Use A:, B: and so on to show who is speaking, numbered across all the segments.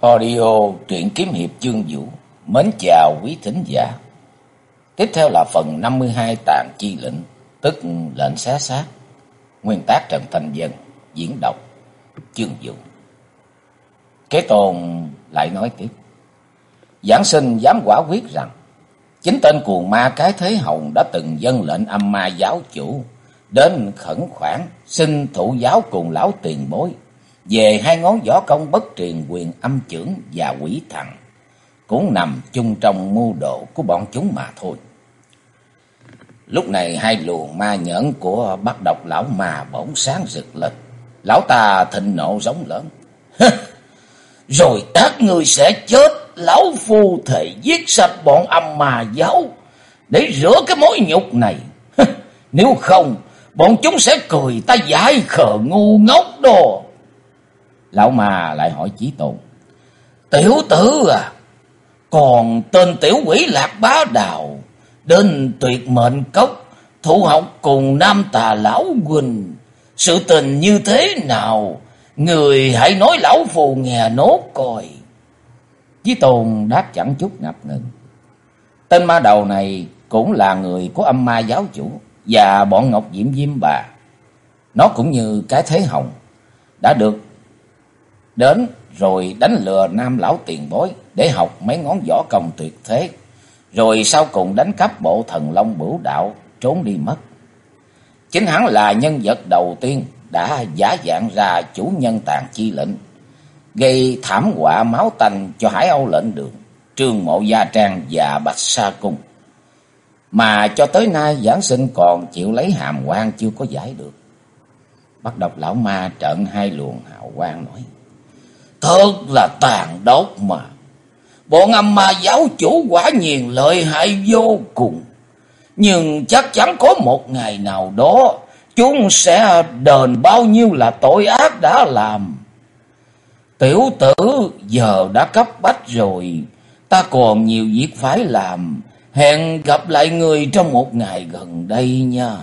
A: Audio truyện kiếm hiệp chương vũ. Mến chào quý thính giả. Tiếp theo là phần 52 Tàn chi lệnh, tức lệnh xé xác. Nguyên tác Trần Thanh Vân, diễn đọc chương vũ. Kế Tôn lại nói tiếp. Giảng sinh dám quả quyết rằng chính tên cuồng ma Cái Thế Hồng đã từng dâng lệnh âm ma giáo chủ đến khẩn khoản xin thụ giáo cùng lão tiền bối về hai ngón võ công bất truyền quyền âm chưởng và quỷ thần, cũng nằm chung trong mưu đồ của bọn chúng mà thôi. Lúc này hai luồng ma nhẫn của Bắt Độc lão ma bỗng sáng rực lên. Lão ta thịnh nộ giống lớn. Rồi các ngươi sẽ chết, lão phu thề giết sạch bọn âm ma giáo để rửa cái mối nhục này. Nếu không, bọn chúng sẽ cười ta dại khờ ngu ngốc đồ. Lão ma lại hỏi Chí Tôn. Tiểu tử à, còn tên tiểu quỷ Lạc Bá Đào đến Tuyệt Mệnh Cốc thụ học cùng Nam Tà lão huynh, sự tình như thế nào, người hãy nói lão phù nghe nốt coi. Chí Tôn đáp chẳng chút ngập ngừng. Tên ma đầu này cũng là người của âm ma giáo chủ và bọn Ngọc Diễm Diêm Bà. Nó cũng như Cái Thế Hồng đã được đến rồi đánh lừa Nam lão tiền bối để học mấy ngón võ công tuyệt thế, rồi sau cùng đánh cắp bộ Thần Long Bửu Đạo trốn đi mất. Chính hắn là nhân vật đầu tiên đã giả dạng ra chủ nhân Tàn chi lệnh, gây thảm họa máu tanh cho Hải Âu lệnh đường, Trương Mộ Gia Trang và Bạch Sa Cung, mà cho tới nay giảng sinh còn chịu lấy hàm quan chưa có giải được. Bắt Độc lão ma trợn hai luồng hào quang nói. Thật là tàn độc mà. Bọn âm ma giáo chủ quả nhiên lợi hại vô cùng. Nhưng chắc chắn có một ngày nào đó chúng sẽ đền bao nhiêu là tội ác đã làm. Tiểu tử giờ đã cấp bách rồi, ta còn nhiều việc phải làm. Hẹn gặp lại người trong một ngày gần đây nha.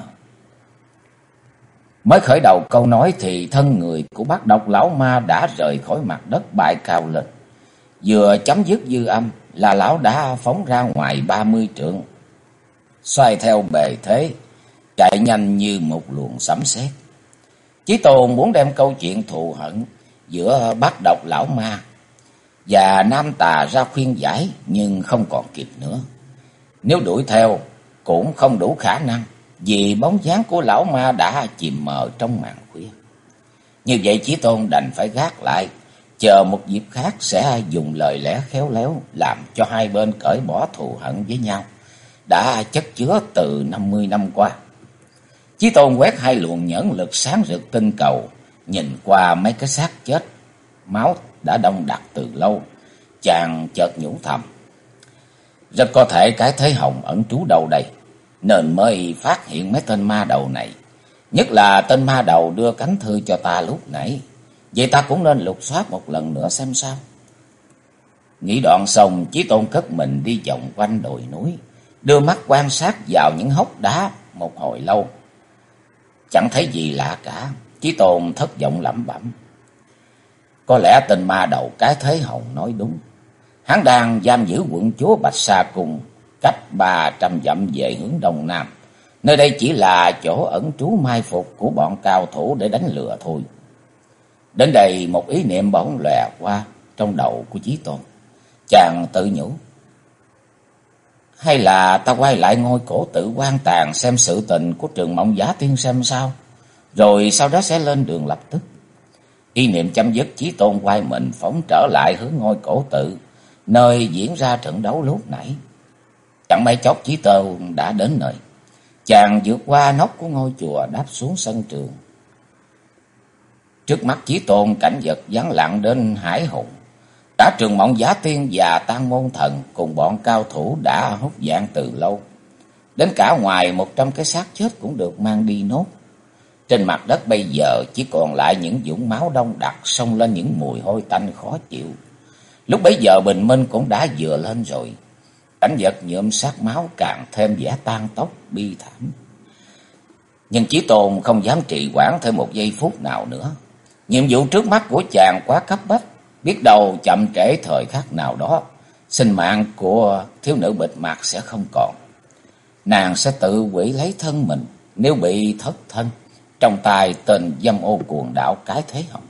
A: Mới khởi đầu câu nói thì thân người của Bắt Độc lão ma đã rời khỏi mặt đất bay cao lên. Vừa chấm dứt dư âm là lão đã phóng ra ngoài 30 trượng, xoay theo bề thế, chạy nhanh như một luồng sấm sét. Chí Tôn muốn đem câu chuyện thù hận giữa Bắt Độc lão ma và Nam Tà ra khuyên giải, nhưng không còn kịp nữa. Nếu đuổi theo cũng không đủ khả năng, vì bóng dáng của lão ma đã chìm mờ trong màn khuya. Như vậy Chí Tôn đành phải gác lại, chờ một dịp khác sẽ dùng lời lẽ khéo léo làm cho hai bên cởi bỏ thù hận với nhau đã chất chứa từ 50 năm qua. Chí Tôn quét hai luồng nhẫn lực sáng rực tinh cầu, nhìn qua mấy cái xác chết, máu đã đông đặc từ lâu, chàng chợt nhủ thầm. Rất có thể Cái Thế Hồng ẩn trú đâu đây, nên mới phát hiện mấy tên ma đầu này. Nhất là tên ma đầu đưa cánh thư cho ta lúc nãy. Vậy ta cũng nên lục soát một lần nữa xem sao. Nghĩ đoạn xong, Chí Tôn cất mình đi vòng quanh đồi núi, đưa mắt quan sát vào những hốc đá một hồi lâu. Chẳng thấy gì lạ cả. Chí Tôn thất vọng lẩm bẩm. Có lẽ tên ma đầu Cái Thế Hồng nói đúng. Hắn đang giam giữ quận chúa Bạch Sa Cung cách 300 dặm về hướng đông nam. Nơi đây chỉ là chỗ ẩn trú mai phục của bọn cao thủ để đánh lừa thôi. Đến đây một ý niệm bỗng lòe qua trong đầu của Chí Tôn. Chàng tự nhủ. Hay là ta quay lại ngôi cổ tự quan tàn xem sự tình của Trường Mộng Giả Tiên xem sao, rồi sau đó sẽ lên đường lập tức. Ý niệm chấm dứt, Chí Tôn quay mình phóng trở lại hướng ngôi cổ tự, nơi diễn ra trận đấu lúc nãy. Chẳng mấy chốc Chí Tôn đã đến nơi. Chàng vượt qua nóc của ngôi chùa, đáp xuống sân trường. Trước mắt Chí Tôn cảnh vật vắng lặng đến hải hùng. Cả Trường Mộng Giả Tiên và Tang Môn Thần cùng bọn cao thủ đã hút dạng từ lâu. Đến cả ngoài 100 cái xác chết cũng được mang đi nốt. Trên mặt đất bây giờ chỉ còn lại những vũng máu đông đặc, xông lên những mùi hôi tanh khó chịu. Lúc bấy giờ bình minh cũng đã vừa lên rồi. Cảnh vật nhuộm sát máu càng thêm vẻ tan tóc bi thảm. Nhưng Chí Tôn không dám trì hoãn thêm một giây phút nào nữa. Nhiệm vụ trước mắt của chàng quá cấp bách, biết đâu chậm trễ thời khắc nào đó, sinh mạng của thiếu nữ bịt mặt sẽ không còn. Nàng sẽ tự hủy lấy thân mình nếu bị thất thân trong tay tên dâm ô cuồng đạo Cái Thế Hồng.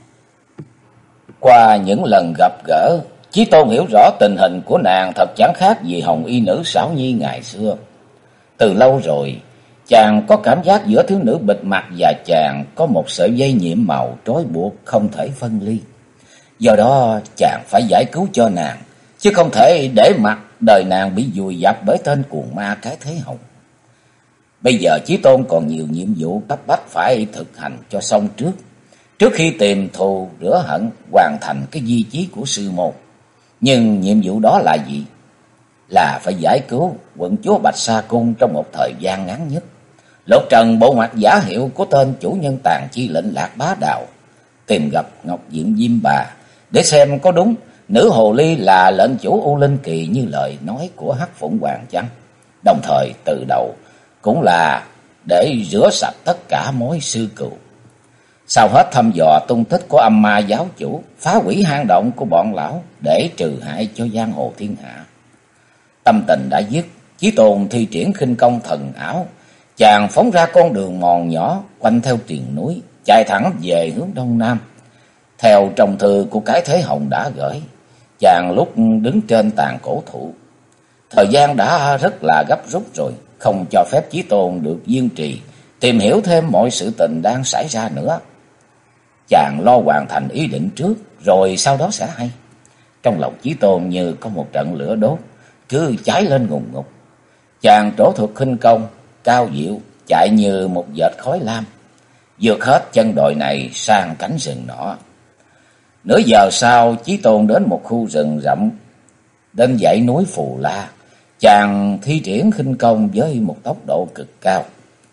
A: Qua những lần gặp gỡ, Chí Tôn hiểu rõ tình hình của nàng thật chẳng khác gì hồng y nữ Xảo Nhi ngày xưa. Từ lâu rồi, chàng có cảm giác giữa thiếu nữ bịt mặt và chàng có một sợi dây nhiệm màu trói buộc không thể phân ly. Do đó chàng phải giải cứu cho nàng, chứ không thể để mặc đời nàng bị vùi dập bởi tên cuồng ma Cái Thế Hồng. Bây giờ Chí Tôn còn nhiều nhiệm vụ cấp bách phải thực hành cho xong trước khi tìm thù rửa hận, hoàn thành cái di chí của sư môn. Nhưng nhiệm vụ đó là gì? Là phải giải cứu quận chúa Bạch Sa Cung trong một thời gian ngắn nhất, lột trần bộ mặt giả hiệu của tên chủ nhân tàn chi lệnh Lạc Bá Đào, tìm gặp Ngọc Diện Diêm Bà để xem có đúng nữ hồ ly là lệnh chủ U Linh Kỳ như lời nói của Hắc Phụng Hoàng chăng. Đồng thời từ đầu cũng là để rửa sạch tất cả mối sư cừu. Sau hết thăm dò tung tích của âm ma giáo chủ, phá hủy hang động của bọn lão để trừ hại cho giang hồ thiên hạ. Tâm tình đã dứt, Chí Tôn thi triển khinh công thần ảo, chàng phóng ra con đường mòn nhỏ quanh theo triền núi, chạy thẳng về hướng đông nam. Theo trong thư của Cái Thế Hồng đã gửi, chàng lúc đứng trên tàn cổ thụ. Thời gian đã rất là gấp rút rồi, không cho phép Chí Tôn được kiên trì tìm hiểu thêm mọi sự tình đang xảy ra nữa. Chàng lo hoàn thành ý định trước, rồi sau đó sẽ hay. Trong lòng Chí Tôn như có một trận lửa đốt, cứ cháy lên ngùn ngụt. Chàng trổ thuật khinh công, cao diệu, chạy như một vệt khói lam, vượt hết chân đồi này sang cánh rừng nọ. Nửa giờ sau, Chí Tôn đến một khu rừng rậm, đến dãy núi Phù La. Chàng thi triển khinh công với một tốc độ cực cao.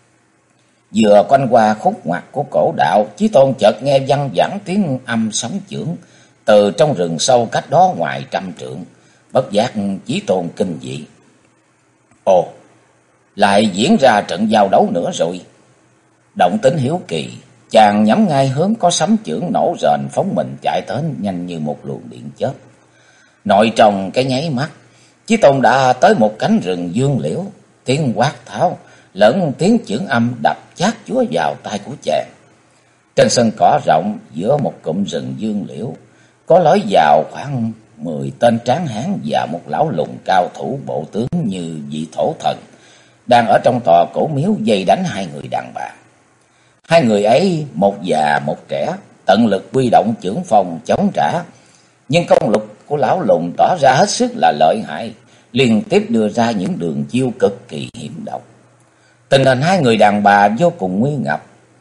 A: Vừa quanh qua khúc ngoặt của cổ đạo, Chí Tôn chợt nghe văng vẳng tiếng âm sóng chưởng từ trong rừng sâu cách đó ngoài 100 trượng. Bất giác Chí Tôn kinh dị. Ồ, lại diễn ra trận giao đấu nữa rồi. Động tính hiếu kỳ, chàng nhắm ngay hướng có sấm chưởng nổ rền phóng mình chạy đến nhanh như một luồng điện chớp. Nội trong cái nháy mắt, Chí Tôn đã tới một cánh rừng dương liễu, tiếng quát tháo lẫn tiếng chưởng âm đập chát chúa vào tai của chàng. Trên sân cỏ rộng giữa một cụm rừng dương liễu, có lối vào khoảng 10 tên tráng hán và một lão lùng cao thủ bộ tướng như vị thổ thần, đang ở trong tòa cổ miếu vây đánh hai người đàn bà. Hai người ấy, một già một trẻ, tận lực huy động chưởng phong chống trả, nhưng công lực của lão lùng tỏ ra hết sức là lợi hại, liên tiếp đưa ra những đường chiêu cực kỳ hiểm độc. Tình hình hai người đàn bà vô cùng nguy ngập.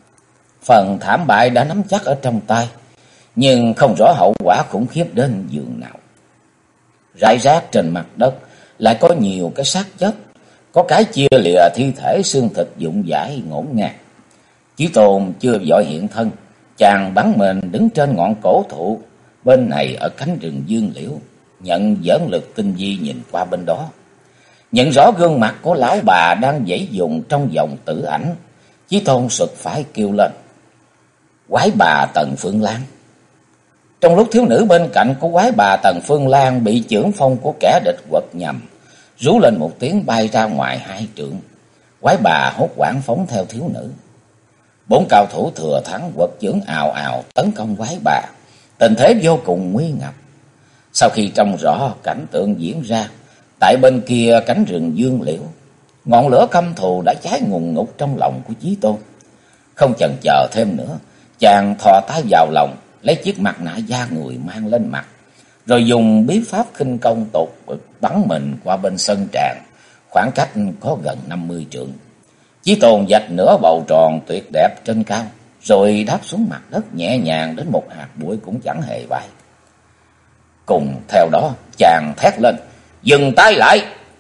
A: Phần thảm bại đã nắm chắc ở trong tay, nhưng không rõ hậu quả khủng khiếp đến giường nào. Rải rác trên mặt đất lại có nhiều cái xác chết, có cái chia lìa thi thể, xương thịt vụn vãi ngổn ngang. Chí Tôn chưa vội hiện thân, chàng bắn mình đứng trên ngọn cổ thụ bên này ở cánh rừng dương liễu, nhận dẫn lực tinh vi nhìn qua bên đó. Nhận rõ gương mặt của lão bà đang giãy dùng trong vòng tử ảnh, Chí Tôn sực phải kêu lên: Quái bà Tần Phương Lan! Trong lúc thiếu nữ bên cạnh của quái bà Tần Phương Lan bị chưởng phong của kẻ địch quật nhầm, rú lên một tiếng bay ra ngoài 2 trượng. Quái bà hốt hoảng phóng theo thiếu nữ. 4 cao thủ thừa thắng quật chưởng ào ào tấn công quái bà, tình thế vô cùng nguy ngập. Sau khi trông rõ cảnh tượng diễn ra, tại bên kia cánh rừng dương liễu, ngọn lửa căm thù đã cháy ngùn ngụt trong lòng của Chí Tôn. Không chần chờ thêm nữa, chàng thò tay vào lòng, lấy chiếc mặt nạ da người mang lên mặt, rồi dùng bí pháp khinh công tột bực bắn mình qua bên sân tràng, khoảng cách có gần 50 trượng. Chí Tôn vạch nửa bầu tròn tuyệt đẹp trên cao, rồi đáp xuống mặt đất nhẹ nhàng đến một hạt bụi cũng chẳng hề bay. Cùng theo đó, chàng thét lên: Dừng tay lại!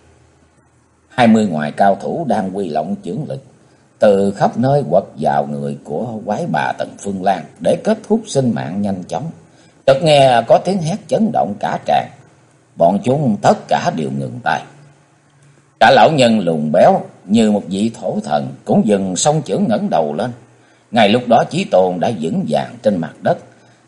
A: 20 ngoại cao thủ đang quy lộng chưởng lực từ khắp nơi quật vào người của quái bà Tần Phương Lan để kết thúc sinh mạng nhanh chóng. Chợt nghe có tiếng hét chấn động cả tràng, bọn chúng tất cả đều ngừng tay. Cả lão nhân lùn béo như một vị thổ thần cũng dừng song chưởng ngẩng đầu lên. Ngay lúc đó Chí Tôn đã vững vàng trên mặt đất,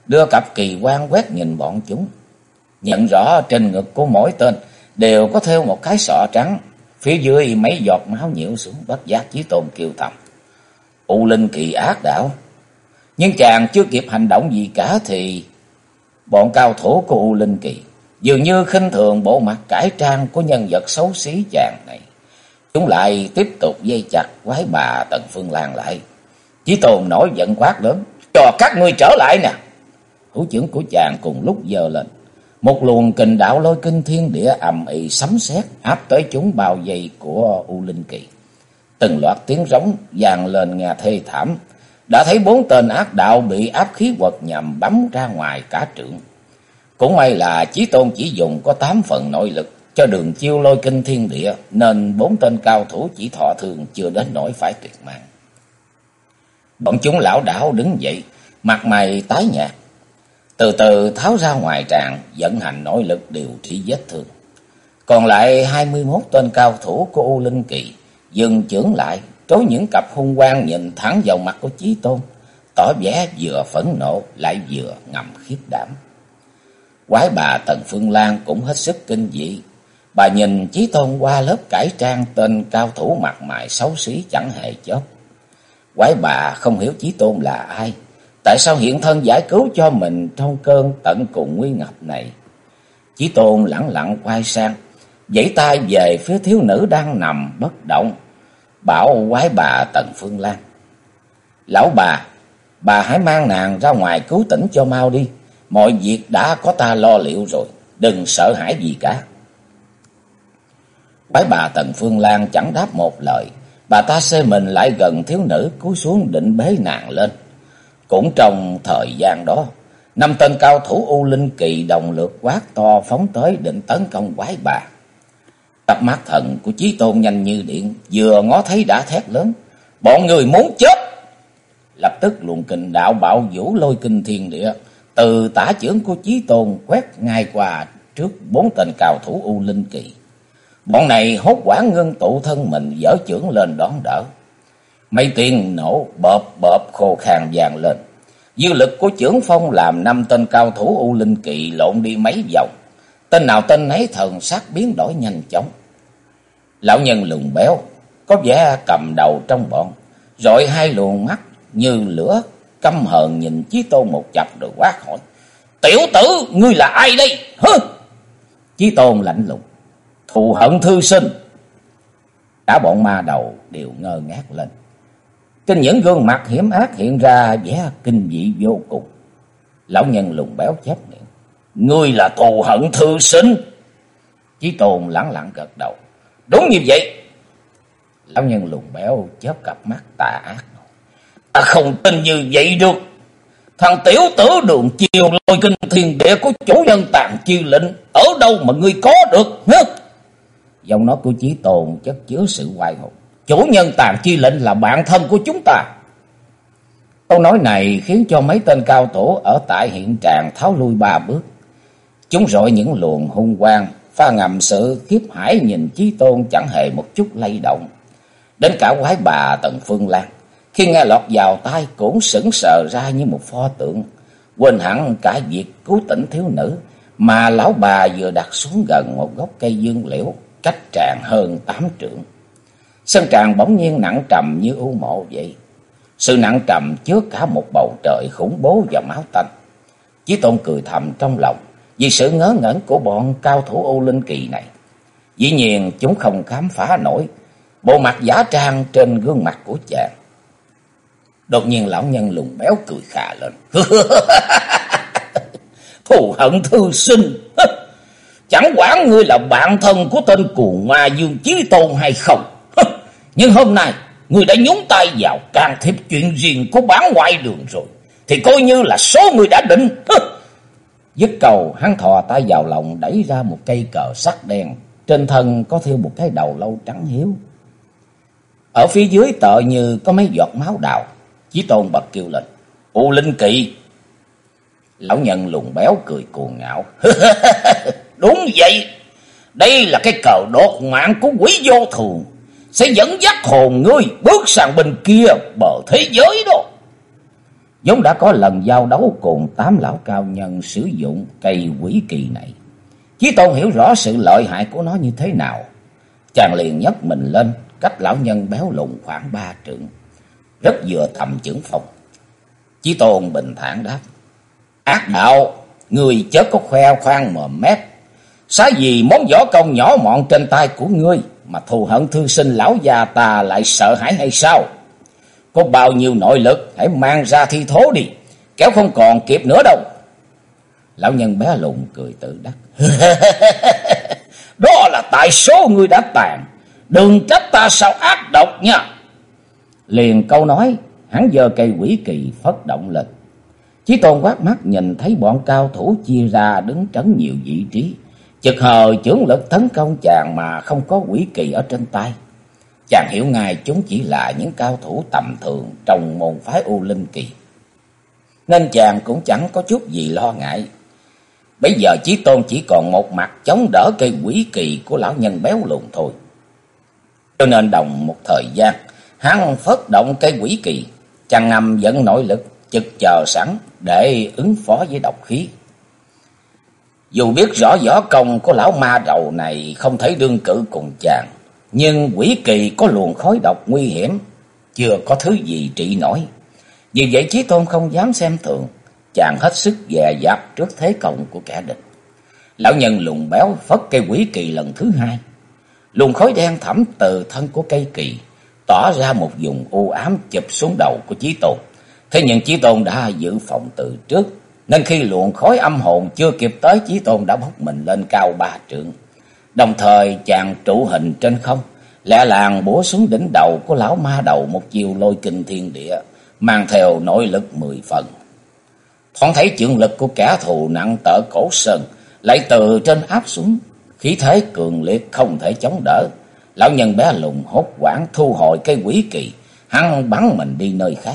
A: đưa cặp kỳ quan quét nhìn bọn chúng. Nhận rõ trên ngực của mỗi tên đều có thêu một cái sọ trắng, phía dưới mấy giọt máu nhiễu xuống. Bất giác Chí Tôn kêu thầm: U Linh Kỳ ác đạo. Nhưng chàng chưa kịp hành động gì cả thì bọn cao thủ của U Linh Kỳ dường như khinh thường bộ mặt cải trang của nhân vật xấu xí chàng này. Chúng lại tiếp tục dây chặt quái bà Tần Phương Lan lại. Chí Tôn nổi giận quát lớn: cho các ngươi trở lại nè! Thủ trưởng của chàng cùng lúc giơ lên. Một luồng kình đạo lôi kinh thiên địa ầm ĩ sấm sét áp tới chúng bao vây của U Linh Kỳ. Từng loạt tiếng rống vang lên nghe thê thảm. Đã thấy 4 tên ác đạo bị áp khí quật nhằm bắn ra ngoài cả trượng. Cũng may là Chí Tôn chỉ dùng có 8 phần nội lực cho đường chiêu lôi kinh thiên địa, nên 4 tên cao thủ chỉ thọ thương chưa đến nỗi phải tuyệt mạng. Bọn chúng lảo đảo đứng dậy, mặt mày tái nhợt, từ từ tháo ra ngoài tràng, vận hành nội lực điều trị vết thương. Còn lại 21 tên cao thủ của U Linh Kỳ dừng chưởng lại, trối những cặp hung quang nhìn thẳng vào mặt của Chí Tôn, tỏ vẻ vừa phẫn nộ lại vừa ngầm khiếp đảm. Quái bà Tần Phương Lan cũng hết sức kinh dị. Bà nhìn Chí Tôn qua lớp cải trang tên cao thủ mặt mày xấu xí chẳng hề chớp. Quái bà không hiểu Chí Tôn là ai, tại sao hiện thân giải cứu cho mình trong cơn tận cùng nguy ngập này. Chí Tôn lẳng lặng quay sang, vẫy tay về phía thiếu nữ đang nằm bất động, bảo quái bà Tần Phương Lan: lão bà hãy mang nàng ra ngoài cứu tỉnh cho mau đi. Mọi việc đã có ta lo liệu rồi, đừng sợ hãi gì cả. Quái bà Tần Phương Lan chẳng đáp một lời. Bà ta xê mình lại gần thiếu nữ, cúi xuống định bế nàng lên. Cũng trong thời gian đó, 5 tên cao thủ U Linh Kỳ đồng lượt quát to phóng tới định tấn công quái bà. Cặp mắt thần của Chí Tôn nhanh như điện, vừa ngó thấy đã thét lớn: bọn người muốn chết! Lập tức luồng kình đạo bạo vũ lôi kinh thiên địa từ tả chưởng của Chí Tôn quét ngay qua trước 4 tên cao thủ U Linh Kỳ. Bọn này hốt hoảng ngưng tụ thân mình, giở chưởng lên đón đỡ. Mấy tiếng nổ bợp bợp khô khan vang lên. Dư lực của chưởng phong làm 5 tên cao thủ U Linh Kỳ lộn đi mấy vòng. Tên nào tên nấy thần sắc biến đổi nhanh chóng. Lão nhân lùn béo có vẻ cầm đầu trong bọn, rọi 2 luồng mắt như lửa căm hờn nhìn Chí Tôn một chập rồi quát hỏi: tiểu tử, ngươi là ai đây? Hứ! Chí Tôn lạnh lùng: thù hận thư sinh. Cả bọn ma đầu đều ngơ ngác lên. Trên những gương mặt hiểm ác hiện ra vẻ kinh dị vô cùng. Lão nhân lùn béo chép miệng: ngươi là thù hận thư sinh? Chí Tôn lẳng lặng gật đầu: đúng như vậy. Lão nhân lùn béo chớp cặp mắt tà ác: ta không tin như vậy được. Thằng tiểu tử đường chiều lôi kinh thiên địa của chủ nhân Tàn Chi Lệnh ở đâu mà ngươi có được? Giọng nói của Chí Tôn chất chứa sự oai hùng: chủ nhân Tàn Chi Lệnh là bạn thân của chúng ta. Câu nói này khiến cho mấy tên cao thủ ở tại hiện tràng tháo lui 3 bước. Chúng rọi những luồng hung quang, pha ngầm sự khiếp hãi nhìn Chí Tôn chẳng hề một chút lay động. Đến cả quái bà Tần Phương Lan khi nghe lọt vào tai cũng sững sờ ra như một pho tượng, quên hẳn cả việc cứu tỉnh thiếu nữ, mà lão bà vừa đặt xuống gần một gốc cây dương liễu cách tràng hơn 8 trượng. Sân tràng bỗng nhiên nặng trầm như u mộ vậy. Sự nặng trầm chứa cả một bầu trời khủng bố và máu tanh. Chí Tôn cười thầm trong lòng vì sự ngớ ngẩn của bọn cao thủ U Linh Kỳ này. Dĩ nhiên chúng không khám phá nổi bộ mặt giả trang trên gương mặt của chàng. Đột nhiên lão nhân lùn béo cười khà lên: thù hận thư sinh, chẳng quản ngươi là bạn thân của tên cuồng ma Dương Chí Tôn hay không, nhưng hôm nay ngươi đã nhúng tay vào can thiệp chuyện riêng của bản ngoại đường rồi, thì coi như là số ngươi đã định. Dứt câu, hắn thò tay vào lòng đẩy ra một cây cờ sắt đen, trên thân có thêu một cái đầu lâu trắng hiếu. Ở phía dưới tựa như có mấy giọt máu đào. Chí Tôn bật kêu lên: U Linh Kỳ! Lão nhân lùn béo cười cuồng ngạo: đúng vậy, đây là cái cờ đột mạng của quỷ vô thường, sẽ dẫn dắt hồn ngươi bước sang bên kia bờ thế giới đó. vốn đã có lần giao đấu cùng 8 lão cao nhân sử dụng cây quỷ kỳ này. Chí Tôn hiểu rõ sự lợi hại của nó như thế nào. Chàng liền nhấc mình lên, cách lão nhân béo lùn khoảng 3 trượng, rất vừa tầm chưởng phong. Chí Tôn bình thản đáp: Ác đạo, ngươi chớ có khoe khoang mồm mép. Xá gì món võ công nhỏ mọn trên tay của ngươi mà thù hận thương sinh lão già ta lại sợ hãi hay sao? Có bao nhiêu nội lực hãy mang ra thi thố đi, kéo không còn kịp nữa đâu. Lão nhân bé lùn cười tự đắc: Đó là tại số ngươi đã tàn, đừng trách ta sao ác độc nha. Liền câu nói, hắn giơ cây quỷ kỳ phất động lên. Chí Tôn quát mắt nhìn thấy bọn cao thủ chia ra đứng trấn nhiều vị trí, chực hờ chưởng lực tấn công chàng mà không có quỷ kỳ ở trên tay. Chàng hiểu ngay chúng chỉ là những cao thủ tầm thường trong môn phái U Linh Kỳ, nên chàng cũng chẳng có chút gì lo ngại. Bây giờ Chí Tôn chỉ còn một mặt chống đỡ cây quỷ kỳ của lão nhân béo lùn thôi. Cho nên đồng một thời gian, hắn phất động cây quỷ kỳ, chàng ngầm dẫn nội lực, chực chờ sẵn để ứng phó với độc khí. Dù biết rõ võ công của lão ma đầu này không thể đương cự cùng chàng, nhưng quỷ kỳ có luồng khói độc nguy hiểm, chưa có thứ gì trị nổi. Vì vậy Chí Tôn không dám xem thường, chàng hết sức dè dặt trước thế công của kẻ địch. Lão nhân lùn béo phất cây quỷ kỳ lần thứ hai. Luồng khói đen thẫm từ thân của cây kỳ tỏ ra một vùng u ám chụp xuống đầu của Chí Tôn. Thế nhưng Chí Tôn đã dự phòng từ trước, nên khi luồng khói âm hồn chưa kịp tới, Chí Tôn đã bốc mình lên cao 3 trượng. Đồng thời chàng trụ hình trên không, lẹ làng bổ xuống đỉnh đầu của lão ma đầu một chiều lôi kinh thiên địa, mang theo nội lực 10 phần. Thoáng thấy chưởng lực của kẻ thù nặng tở cổ sơn lại từ trên áp xuống, khí thế cường liệt không thể chống đỡ. Lão nhân bé lùn hốt hoảng thu hồi cây quỷ kỳ, hắn bắn mình đi nơi khác.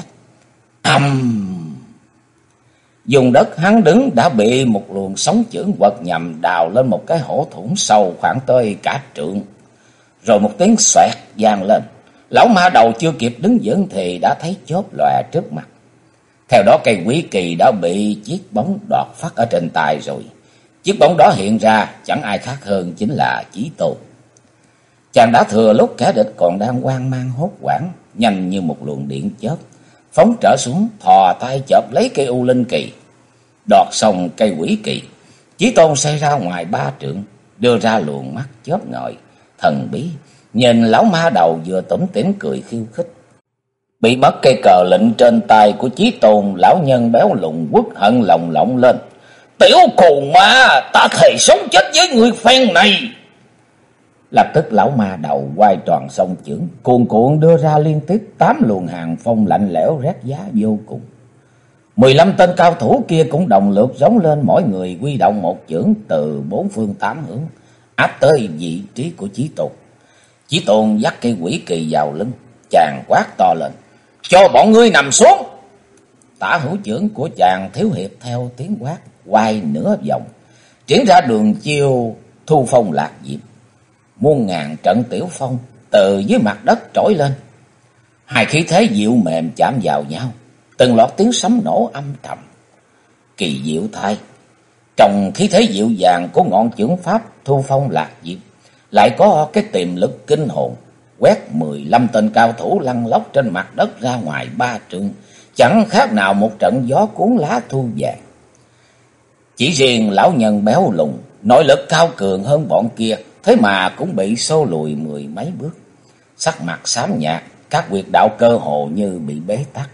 A: Dùng đất hắn đứng đã bị một luồng sóng chưởng quật nhằm đào lên một cái hổ thủng sâu khoảng tới cả trượng. Rồi một tiếng xoẹt vang lên, lão ma đầu chưa kịp đứng vững thì đã thấy chớp lòe trước mặt. Theo đó cây quỷ kỳ đã bị chiếc bóng đoạt phát ở trên tay rồi. Chiếc bóng đó hiện ra chẳng ai khác hơn chính là Chí Tôn. Chàng đã thừa lúc kẻ địch còn đang hoang mang hốt hoảng, nhanh như một luồng điện chớp phóng trở xuống, thò tay chộp lấy cây U Linh Kỳ. Đoạt xong cây quỷ kỳ, Chí Tôn xoay ra ngoài 3 trượng, đưa ra luồng mắt chớp ngời thần bí, nhìn lão ma đầu vừa tủm tỉm cười khiêu khích. Bị mất cây cờ lệnh trên tay của Chí Tôn, lão nhân béo lùn uất hận lồng lộng lên: Tiểu cù ma, ta thề sống chết với người phen này. Lập tức lão ma đầu quay tròn song chưởng, cuồn cuộn đưa ra liên tiếp 8 luồng hàng phong lạnh lẽo rét giá vô cùng. 15 tên cao thủ kia cũng đồng lượt giống lên, mỗi người huy động một chưởng từ 4 phương 8 hướng, áp tới vị trí của Chí Tôn. Chí Tôn dắt cây quỷ kỳ vào lưng, chàng quát to lên: Cho bọn ngươi nằm xuống. Tả hữu chưởng của chàng thiếu hiệp theo tiếng quát quay nửa vòng, triển ra đường chiêu thu phong lạc diệp. Muôn ngàn trận tiểu phong từ dưới mặt đất trỗi lên, hai khí thế dịu mềm chạm vào nhau, từng loạt tiếng sấm nổ âm trầm. Kỳ diệu thay, trong khí thế dịu dàng của ngọn chưởng pháp thu phong lạc diệp lại có cái tiềm lực kinh hồn, quét 15 tên cao thủ lăn lóc trên mặt đất ra ngoài 3 trượng, chẳng khác nào một trận gió cuốn lá thu vàng. Chỉ riêng lão nhân béo lùn, nội lực cao cường hơn bọn kia, thế mà cũng bị xô lùi 10 mấy bước. Sắc mặt xám nhạt, các huyệt đạo cơ hồ như bị bế tắc.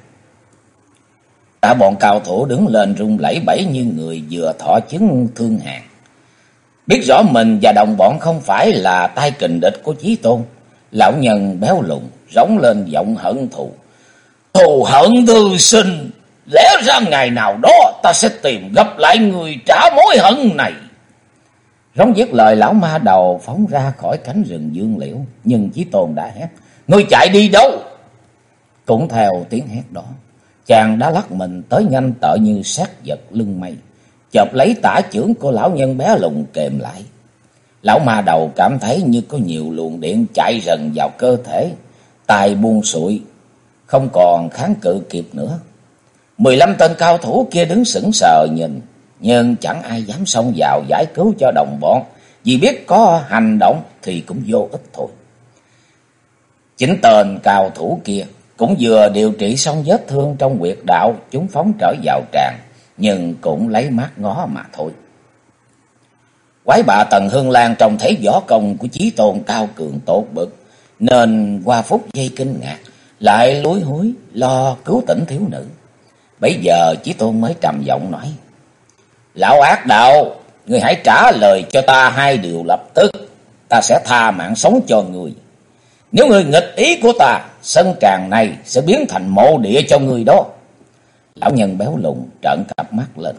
A: Cả bọn cao thủ đứng lên run lẩy bẩy như người vừa thọ chứng thương hàn. Biết rõ mình và đồng bọn không phải là tay kình địch của Chí Tôn, lão nhân béo lùn rống lên giọng hận thù: Thù hận thư sinh, lẽ ra ngày nào đó ta sẽ tìm gặp lại người trả mối hận này. Rống dứt lời, lão ma đầu phóng ra khỏi cánh rừng dương liễu, nhưng Chí Tôn đã hét: Ngươi chạy đi đâu? Cũng theo tiếng hét đó, chàng đã lắc mình tới nhanh tợ như sát giật lưng mây, chộp lấy tả chưởng của lão nhân bé lùn kềm lại. Lão ma đầu cảm thấy như có nhiều luồng điện chạy rần vào cơ thể, tay buông xuôi, không còn kháng cự kịp nữa. 15 tên cao thủ kia đứng sững sờ nhìn, nhưng chẳng ai dám xông vào giải cứu cho đồng bọn, vì biết có hành động thì cũng vô ích thôi. Chính tên cao thủ kia cũng vừa điều trị xong vết thương trong huyệt đạo chúng phóng trở vào tràng, nhưng cũng lấy mắt ngó mà thôi. Quái bà Tần Hương Lan trông thấy võ công của Chí Tôn cao cường tột bực, nên qua phút giây kinh ngạc, lại lúi húi lo cứu tỉnh thiếu nữ. Bấy giờ Chí Tôn mới trầm giọng nói: Lão ác đạo, ngươi hãy trả lời cho ta 2 điều lập tức, ta sẽ tha mạng sống cho ngươi. Nếu ngươi nghịch ý của ta, sân tràng này sẽ biến thành mộ địa cho ngươi đó. Lão nhân béo lùn trợn cặp mắt lên: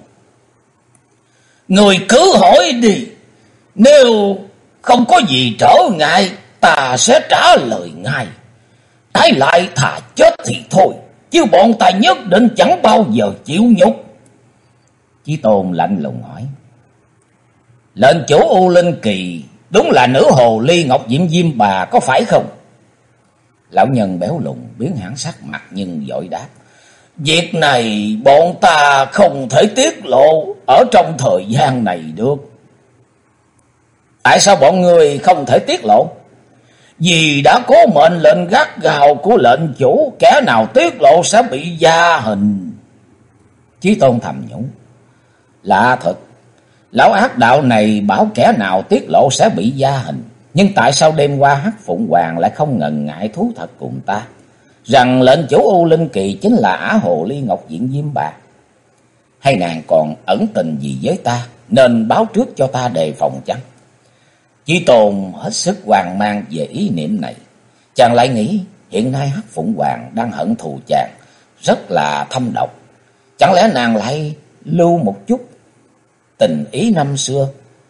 A: Ngươi cứ hỏi đi, nếu không có gì trở ngại, ta sẽ trả lời ngay. Trái lại thà chết thì thôi, chứ bọn ta nhất định chẳng bao giờ chịu nhục. Chí Tôn lạnh lùng hỏi: Lệnh chủ U Linh Kỳ đúng là nữ hồ ly Ngọc Diễm Diêm Bà có phải không? Lão nhân béo lùn biến hẳn sắc mặt nhưng vội đáp: Việc này bọn ta không thể tiết lộ ở trong thời gian này được. Tại sao bọn người không thể tiết lộ? Vì đã có mệnh lệnh gắt gao của lệnh chủ, kẻ nào tiết lộ sẽ bị gia hình. Chí Tôn thầm nhủ: Lạ thật, lão ác đạo này bảo kẻ nào tiết lộ sẽ bị gia hình, nhưng tại sao đêm qua Hắc Phụng Hoàng lại không ngần ngại thú thật cùng ta rằng lệnh chủ U Linh Kỳ chính là Ả Hồ Ly Ngọc Diện Diêm Bà? Hay nàng còn ẩn tình gì với ta nên báo trước cho ta đề phòng chăng? Chí Tôn hết sức hoang mang về ý niệm này. Chàng lại nghĩ hiện nay Hắc Phụng Hoàng đang hận thù chàng rất là thâm độc. Chẳng lẽ nàng lại lưu một chút tình ý năm xưa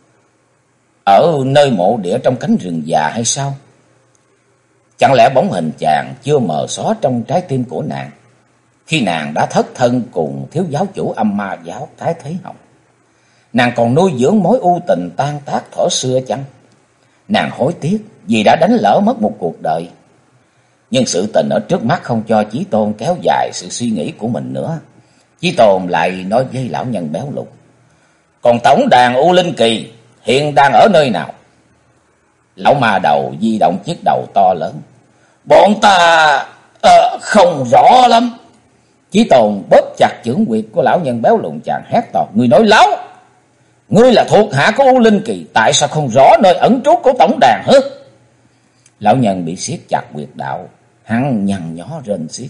A: ở nơi mộ địa trong cánh rừng già hay sao? Chẳng lẽ bóng hình chàng chưa mờ xóa trong trái tim của nàng khi nàng đã thất thân cùng thiếu giáo chủ Âm Ma giáo Thái Thế Hồng? Nàng còn nuôi dưỡng mối ưu tình tan tác thuở xưa chăng? Nàng hối tiếc vì đã đánh lỡ mất một cuộc đời. Nhưng sự tình ở trước mắt không cho Chí Tôn kéo dài sự suy nghĩ của mình nữa. Chí Tôn lại nói với lão nhân béo lùn: Còn tổng đàn U Linh Kỳ hiện đang ở nơi nào? Lão ma đầu di động chiếc đầu to lớn: Bọn ta không rõ lắm. Chí Tôn bóp chặt chưởng quyệt của lão nhân béo lùn, chàng hét to: Ngươi nói láo! Ngươi là thuộc hạ của U Linh Kỳ, tại sao không rõ nơi ẩn trú của tổng đàn hả? Lão nhân bị siết chặt quyệt đạo, hắn nhăn nhó rên xiết: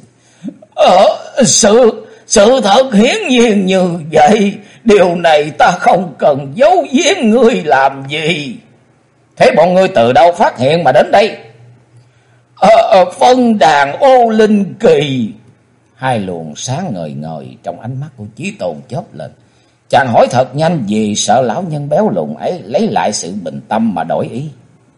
A: Sự thật hiển nhiên như vậy, điều này ta không cần giấu giếm ngươi làm gì. Thế bọn ngươi từ đâu phát hiện mà đến đây? Phân đàn U Linh Kỳ. 2 luồng sáng ngời ngời trong ánh mắt của Chí Tôn chớp lên. Chàng hỏi thật nhanh vì sợ lão nhân béo lùn ấy lấy lại sự bình tâm mà đổi ý.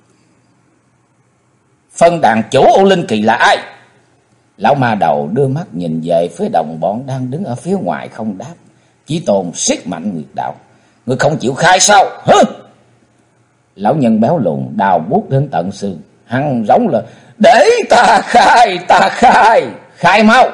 A: Phân đàn chủ U Linh Kỳ là ai? Lão ma đầu đưa mắt nhìn về phía đồng bọn đang đứng ở phía ngoài không đáp. Chí Tôn siết mạnh nguyệt đạo: Ngươi không chịu khai sao? Hứ! Lão nhân béo lùn đào buốt đến tận xương, hắn rống lên: Để ta khai, khai mau!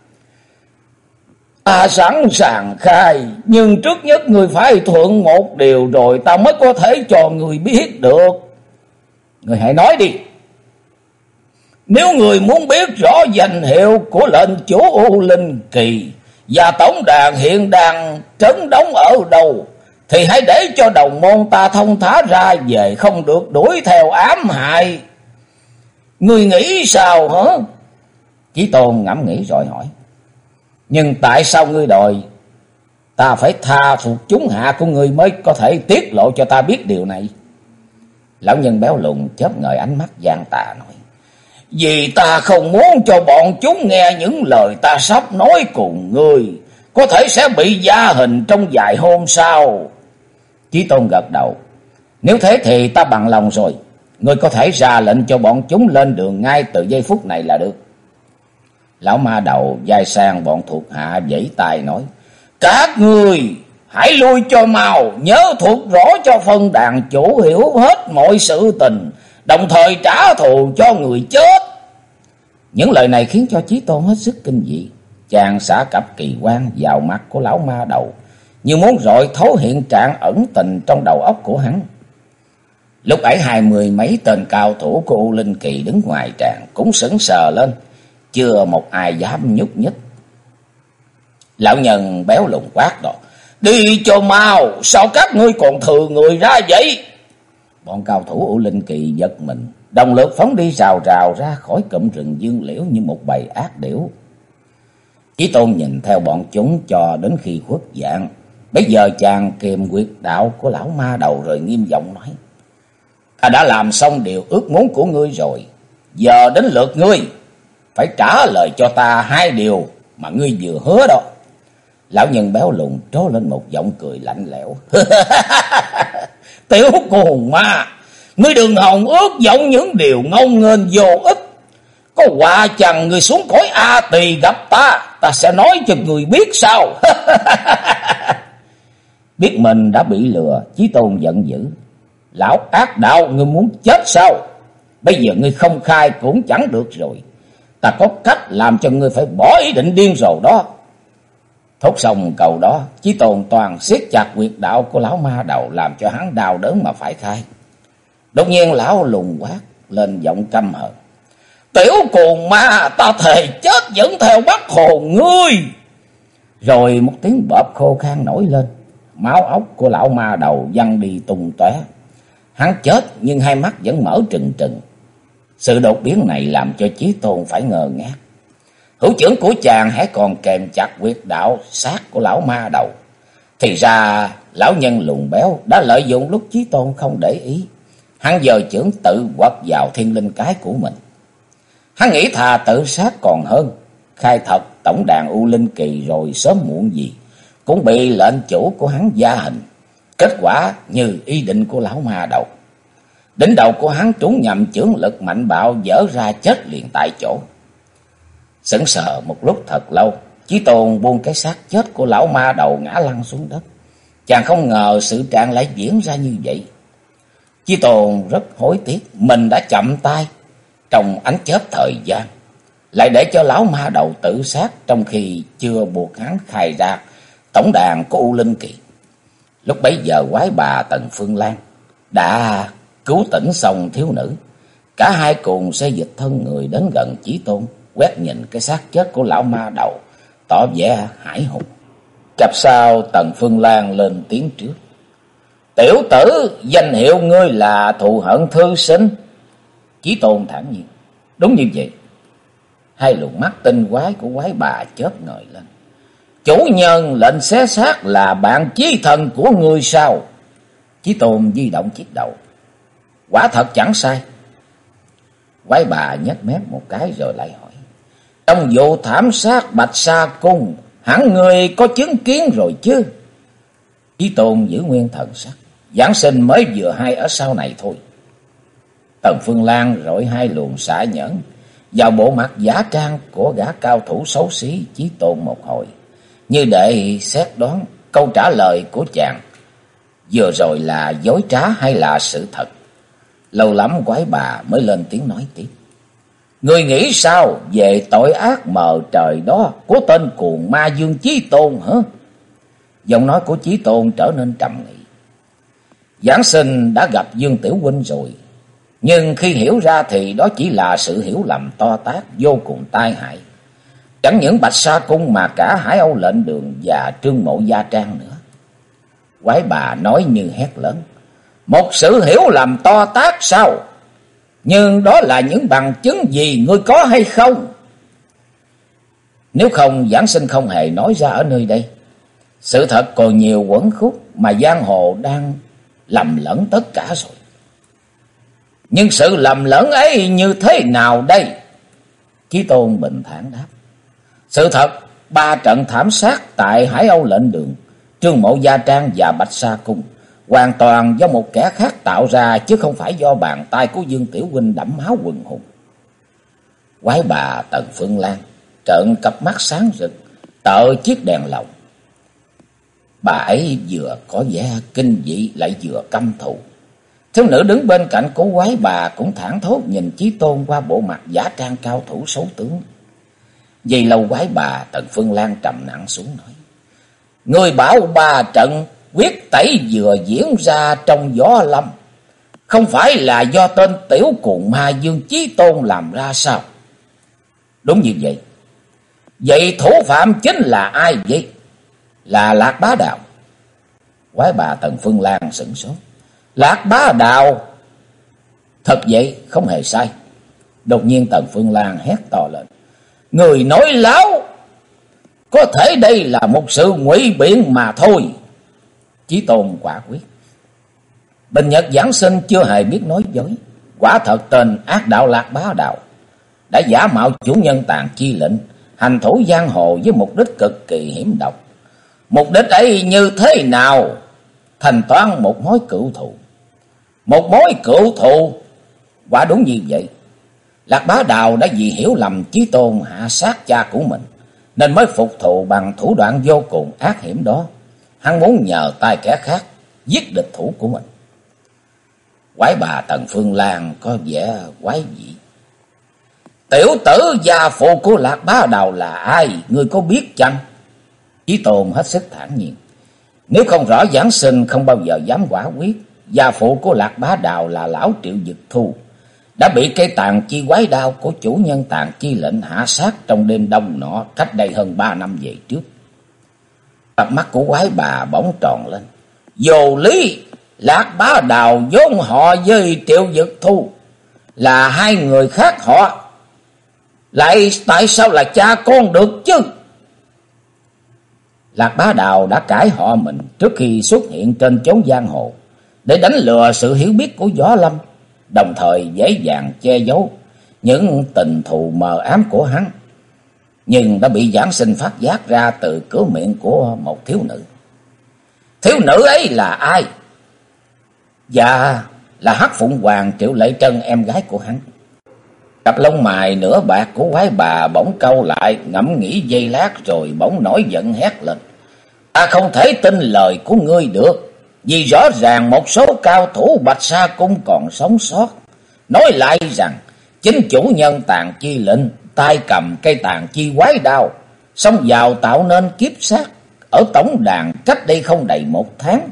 A: Ta sẵn sàng khai, nhưng trước nhất người phải thuận một điều rồi ta mới có thể cho người biết được. Người hãy nói đi. Nếu người muốn biết rõ danh hiệu của lệnh chủ U Linh Kỳ và tổng đàn hiện đang trấn đóng ở đâu, thì hãy để cho đồng môn ta thông thả ra về, không được đuổi theo ám hại. Người nghĩ sao hả? Chí Tôn ngẫm nghĩ rồi hỏi: Nhưng tại sao ngươi đòi ta phải tha thuộc chúng hạ của ngươi mới có thể tiết lộ cho ta biết điều này? Lão nhân béo lùn chớp ngời ánh mắt gian tà nói: Vì ta không muốn cho bọn chúng nghe những lời ta sắp nói cùng ngươi, có thể sẽ bị gia hình trong vài hôm sau. Chí Tôn gật đầu: Nếu thế thì ta bằng lòng rồi. Ngươi có thể ra lệnh cho bọn chúng lên đường ngay từ giây phút này là được. Lão ma đầu vai sang bọn thuộc hạ vẫy tay nói: Các ngươi hãy lui cho mau, nhớ thuộc rõ cho phân đàn chủ hiểu hết mọi sự tình, đồng thời trả thù cho người chết. Những lời này khiến cho Chí Tôn hết sức kinh dị. chàng xả cặp kỳ quan vào mặt của lão ma đầu, như muốn rọi thấu hiện trạng ẩn tình trong đầu óc của hắn. Lúc ấy 20 mấy tên cao thủ của U Linh Kỳ đứng ngoài tràng cũng sững sờ lên, chưa một ai dám nhúc nhích. Lão nhân béo lùn quát rồi: "Đi cho mau, sao các ngươi còn thừa người ra vậy?" Bọn cao thủ U Linh Kỳ giật mình, đồng loạt phóng đi rào rào ra khỏi cụm rừng dương liễu như một bầy ác điểu. Chí Tôn nhìn theo bọn chúng cho đến khi khuất dạng. Bây giờ chàng kiềm huyệt đạo của lão ma đầu rồi nghiêm giọng nói: "Ta đã làm xong điều ước muốn của ngươi rồi. Giờ đến lượt ngươi phải trả lời cho ta 2 điều mà ngươi vừa hứa đó." Lão nhân béo lùn trố lên một giọng cười lạnh lẽo: "Tiểu cuồng ma, ngươi đừng hòng ước vọng những điều ngông nghênh vô ích. Có quả chăng ngươi xuống cõi A Tỳ gặp ta, ta sẽ nói cho ngươi biết sao." Biết mình đã bị lừa, Chí Tôn giận dữ: "Lão ác đạo, ngươi muốn chết sao? Bây giờ ngươi không khai cũng chẳng được rồi. Ta có cách làm cho ngươi phải bỏ ý định điên rồ đó." Thốt xong câu đó, Chí Tôn toàn siết chặt huyệt đạo của lão ma đầu, làm cho hắn đau đớn mà phải khai. Đột nhiên lão lùng quát lên giọng căm hờn: "Tiểu cuồng ma, ta thề chết vẫn theo bắt hồn ngươi." Rồi một tiếng bóp khô khan nổi lên, máu óc của lão ma đầu văng đi tung tóe. Hắn chết nhưng hai mắt vẫn mở trừng trừng. Sự đột biến này làm cho Chí Tôn phải ngờ ngác. Hữu trưởng của chàng hãy còn kèm chặt huyệt đạo sát của lão ma đầu. Thì ra lão nhân lùn béo đã lợi dụng lúc Chí Tôn không để ý. Hắn giơ chưởng tự quật vào thiên linh cái của mình. Hắn nghĩ thà tự sát còn hơn. Khai thật tổng đàn U Linh Kỳ rồi sớm muộn gì cũng bị lệnh chủ của hắn gia hình. Kết quả như ý định của lão ma đầu. Đỉnh đầu của hắn trúng nhầm chưởng lực mạnh bạo, vỡ ra chết liền tại chỗ. Sững sờ một lúc thật lâu, Chí Tôn buông cái xác chết của lão ma đầu ngã lăn xuống đất. Chàng không ngờ sự trạng lại diễn ra như vậy. Chí Tôn rất hối tiếc mình đã chậm tay trong ánh chớp thời gian, lại để cho lão ma đầu tự sát trong khi chưa buộc hắn khai ra tổng đàn của U Linh Kỳ. Lúc bấy giờ quái bà Tần Phương Lan đã cứu tỉnh xong thiếu nữ. Cả hai cùng xây dịch thân người đến gần Chí Tôn, quét nhìn cái xác chết của lão ma đầu, tỏ vẻ hãi hùng. Chập sau Tần Phương Lan lên tiếng trước: "Tiểu tử, danh hiệu ngươi là thù hận thư sinh?" Chí Tôn thản nhiên: "Đúng như vậy." Hai luồng mắt tinh quái của quái bà chớp ngời lên: "Chủ nhân lệnh xé xác là bạn chí thần của ngươi sao?" Chí Tôn di động chiếc đầu: "Quả thật chẳng sai." Quái bà nhếch mép một cái rồi lại hỏi: "Trong vụ thảm sát Bạch Sa Cung, hẳn ngươi có chứng kiến rồi chứ?" Chí Tôn giữ nguyên thần sắc: "Giảng sinh mới vừa hay ở sau này thôi." Tần Phương Lan rọi hai luồng xạ nhẫn vào bộ mặt giả trang của gã cao thủ xấu xí Chí Tôn một hồi, như để xét đoán câu trả lời của chàng vừa rồi là dối trá hay là sự thật. Lâu lắm quái bà mới lên tiếng nói tiếp: "Ngươi nghĩ sao về tội ác mờ trời đó của tên cuồng ma Dương Chí Tôn hả?" Giọng nói của Chí Tôn trở nên trầm nghị: "Giảng sinh đã gặp Dương Tiểu huynh rồi, nhưng khi hiểu ra thì đó chỉ là sự hiểu lầm to tát vô cùng tai hại. Chẳng những Bạch Sa Cung mà cả Hải Âu Lệnh Đường và Trương Mộ Gia Trang nữa." Quái bà nói như hét lớn: "Một sự hiểu lầm to tát sao? Nhưng đó là những bằng chứng gì ngươi có hay không? Nếu không, giảng sinh không hề nói ra ở nơi đây. Sự thật còn nhiều uẩn khúc mà giang hồ đang lầm lẫn tất cả rồi." "Nhưng sự lầm lẫn ấy như thế nào đây?" Chí Tôn bình thản đáp: "Sự thật, 3 trận thảm sát tại Hải Âu Lệnh Đường, Trương Mộ Gia Trang và Bạch Sa Cung hoàn toàn do một kẻ khác tạo ra, chứ không phải do bàn tay của Dương Tiểu huynh đẫm máu quần hùng." Quái bà Tần Phương Lan trợn cặp mắt sáng rực, tợ chiếc đèn lồng. Bà ấy vừa có vẻ kinh dị lại vừa căm thù. Thiếu nữ đứng bên cạnh của quái bà cũng thảng thốt nhìn Chí Tôn qua bộ mặt giả trang cao thủ xấu tướng. Giây lâu quái bà Tần Phương Lan trầm nặng xuống nói: Người bảo ba trận quyết tẩy vừa diễn ra trong gió lâm, không phải là do tên tiểu cuồng ma Dương Chí Tôn làm ra sao? Đúng như vậy. Vậy thủ phạm chính là ai vậy? Là Lạc Bá Đạo. Quái bà Tần Phương Lan sửng sốt. Lạc Bá Đạo? Thật vậy, không hề sai. Đột nhiên Tần Phương Lan hét to lên: Người nói láo! Có thể đây là một sự ngụy biện mà thôi. Chí Tôn quả quyết: Bình Nhật Giảng Sinh chưa hề biết nói dối. Quả thật tên ác đạo Lạc Bá Đạo đã giả mạo chủ nhân Tàn Chi lệnh, hành thủ giang hồ với mục đích cực kỳ hiểm độc. Mục đích ấy như thế nào? Thanh toán một mối cựu thù. Một mối cựu thù? Quả đúng như vậy. Lạc Bá Đạo đã vì hiểu lầm Chí Tôn hạ sát cha của mình, nên mới phục thù bằng thủ đoạn vô cùng ác hiểm đó. Hắn muốn nhờ tay kẻ khác giết địch thủ của mình. Quái bà Tần Phương Lan có vẻ quái dị. Tiểu tử gia phụ của Lạc Bá Đạo là ai? Ngươi có biết chăng? Chí Tôn hết sức thản nhiên: Nếu không rõ Giảng Sinh không bao giờ dám quả quyết. Gia phụ của Lạc Bá Đạo là lão Triệu Dực Thu, đã bị cây Tàn Chi quái đao của chủ nhân Tàn Chi lệnh hạ sát trong đêm đông nọ, cách đây hơn 3 năm về trước. Cặp mắt của quái bà bỗng tròn lên. Vô lý! Lạc Bá Đạo vốn họ với Triệu Dực Thu là hai người khác họ, lại tại sao là cha con được chứ? Lạc Bá Đạo đã cải họ mình trước khi xuất hiện trên chốn giang hồ, để đánh lừa sự hiểu biết của Võ Lâm, đồng thời dễ dàng che giấu những tình thù mờ ám của hắn, nhưng đã bị Giảng Sinh phát giác ra từ cửa miệng của một thiếu nữ. Thiếu nữ ấy là ai? Dạ, là Hắc Phụng Hoàng Triệu Lệ Trân, em gái của hắn. Cặp lông mày nửa bạc của quái bà bỗng cau lại, ngẫm nghĩ giây lát rồi bỗng nổi giận hét lên: Ta không thể tin lời của ngươi được, vì rõ ràng một số cao thủ Bạch Sa Cung còn sống sót nói lại rằng chính chủ nhân Tàn Chi lệnh tay cầm cây Tàn Chi quái đao xông vào tạo nên kiếp sát ở tổng đàn cách đây không đầy 1 tháng.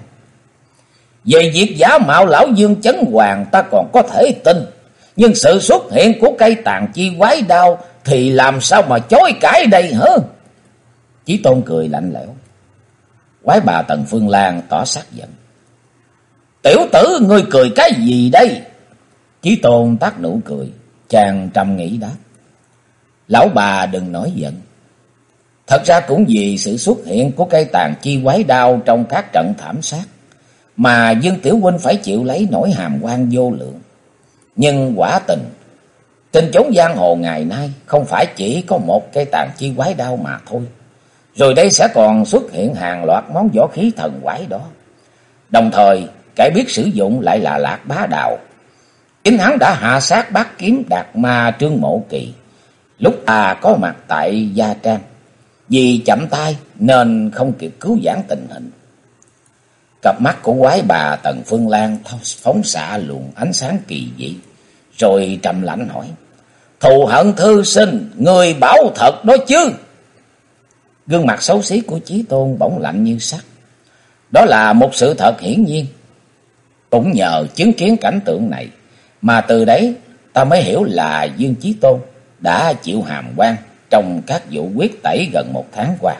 A: Về việc giả mạo lão Dương Chấn Hoàng ta còn có thể tin, nhưng sự xuất hiện của cây Tàn Chi quái đao thì làm sao mà chối cãi đây hả? Chí Tôn cười lạnh lẽo. Quái bà Tần Phương Lan tỏ sắc giận. Tiểu tử, ngươi cười cái gì đây? Chí Tôn tắt nụ cười, chàng trầm nghĩ đáp: Lão bà đừng nổi giận. Thật ra cũng vì sự xuất hiện của cây Tàn Chi quái đao trong các trận thảm sát mà Dương Tiểu huynh phải chịu lấy nỗi hàm oan vô lượng. Nhưng quả tình trên chốn giang hồ ngày nay không phải chỉ có một cây Tàn Chi quái đao mà thôi. Rồi đây sẽ còn xuất hiện hàng loạt món võ khí thần quái đó. Đồng thời kẻ biết sử dụng lại là Lạc Bá Đạo. Chính hắn đã hạ sát Bát Kiếm Đạt Ma Trương Mộ Kỳ lúc ta có mặt tại Gia Trang. Vì chậm tay nên không kịp cứu vãn tình hình. Cặp mắt của quái bà Tần Phương Lan phóng xạ luồng ánh sáng kỳ dị, rồi trầm lạnh hỏi: Thù hận thư sinh, người bảo thật đó chứ? Gương mặt xấu xí của Chí Tôn bỗng lạnh như sắt. Đó là một sự thật hiển nhiên. Cũng nhờ chứng kiến cảnh tượng này mà từ đấy ta mới hiểu là Dương Chí Tôn đã chịu hàm oan trong các vụ quyết tẩy gần 1 tháng qua.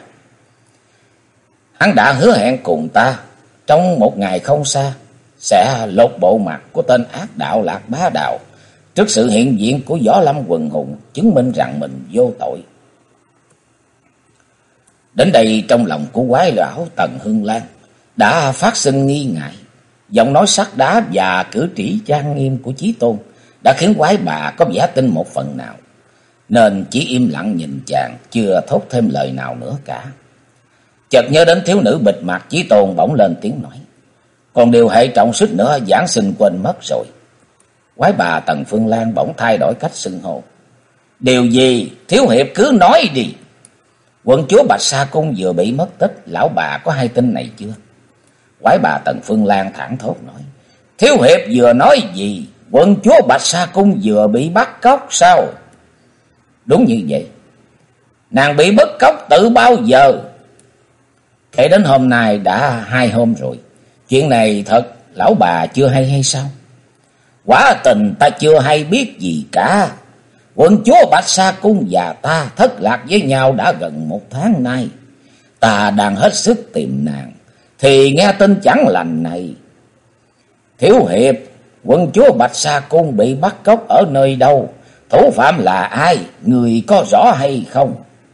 A: Hắn đã hứa hẹn cùng ta trong một ngày không xa sẽ lột bộ mặt của tên ác đạo Lạc Bá Đạo trước sự hiện diện của Võ Lâm quần hùng, chứng minh rằng mình vô tội. Đến đây trong lòng của quái lão Tần Hương Lan đã phát sinh nghi ngại. Giọng nói sắt đá và cử chỉ trang nghiêm của Chí Tôn đã khiến quái bà có vẻ tin một phần nào, nên chỉ im lặng nhìn chàng, chưa thốt thêm lời nào nữa cả. Chợt nhớ đến thiếu nữ bịt mặt, Chí Tôn bỗng lên tiếng nói: Còn điều hệ trọng xích nữa Giảng Sinh quên mất rồi. Quái bà Tần Phương Lan bỗng thay đổi cách xưng hô: Điều gì? Thiếu hiệp cứ nói đi. Quận chúa Bạch Sa Cung vừa bị mất tích, lão bà có hay tin này chưa? Quái bà Tần Phương Lan thẳng thốt nói: Thiếu hiệp vừa nói gì? Quận chúa Bạch Sa Cung vừa bị bắt cóc sao? Đúng như vậy. Nàng bị bắt cóc từ bao giờ? Kể đến hôm nay đã 2 hôm rồi. Chuyện này thật lão bà chưa hay sao? Quả tình ta chưa hay biết gì cả. Quận chúa Bạch Sa Cung và ta thất lạc với nhau đã gần 1 tháng nay. Ta đang hết sức tìm nàng, thì nghe tin chẳng lành này. Thiếu hiệp, quận chúa Bạch Sa Cung bị bắt cóc ở nơi đâu? Thủ phạm là ai? Người có rõ hay không?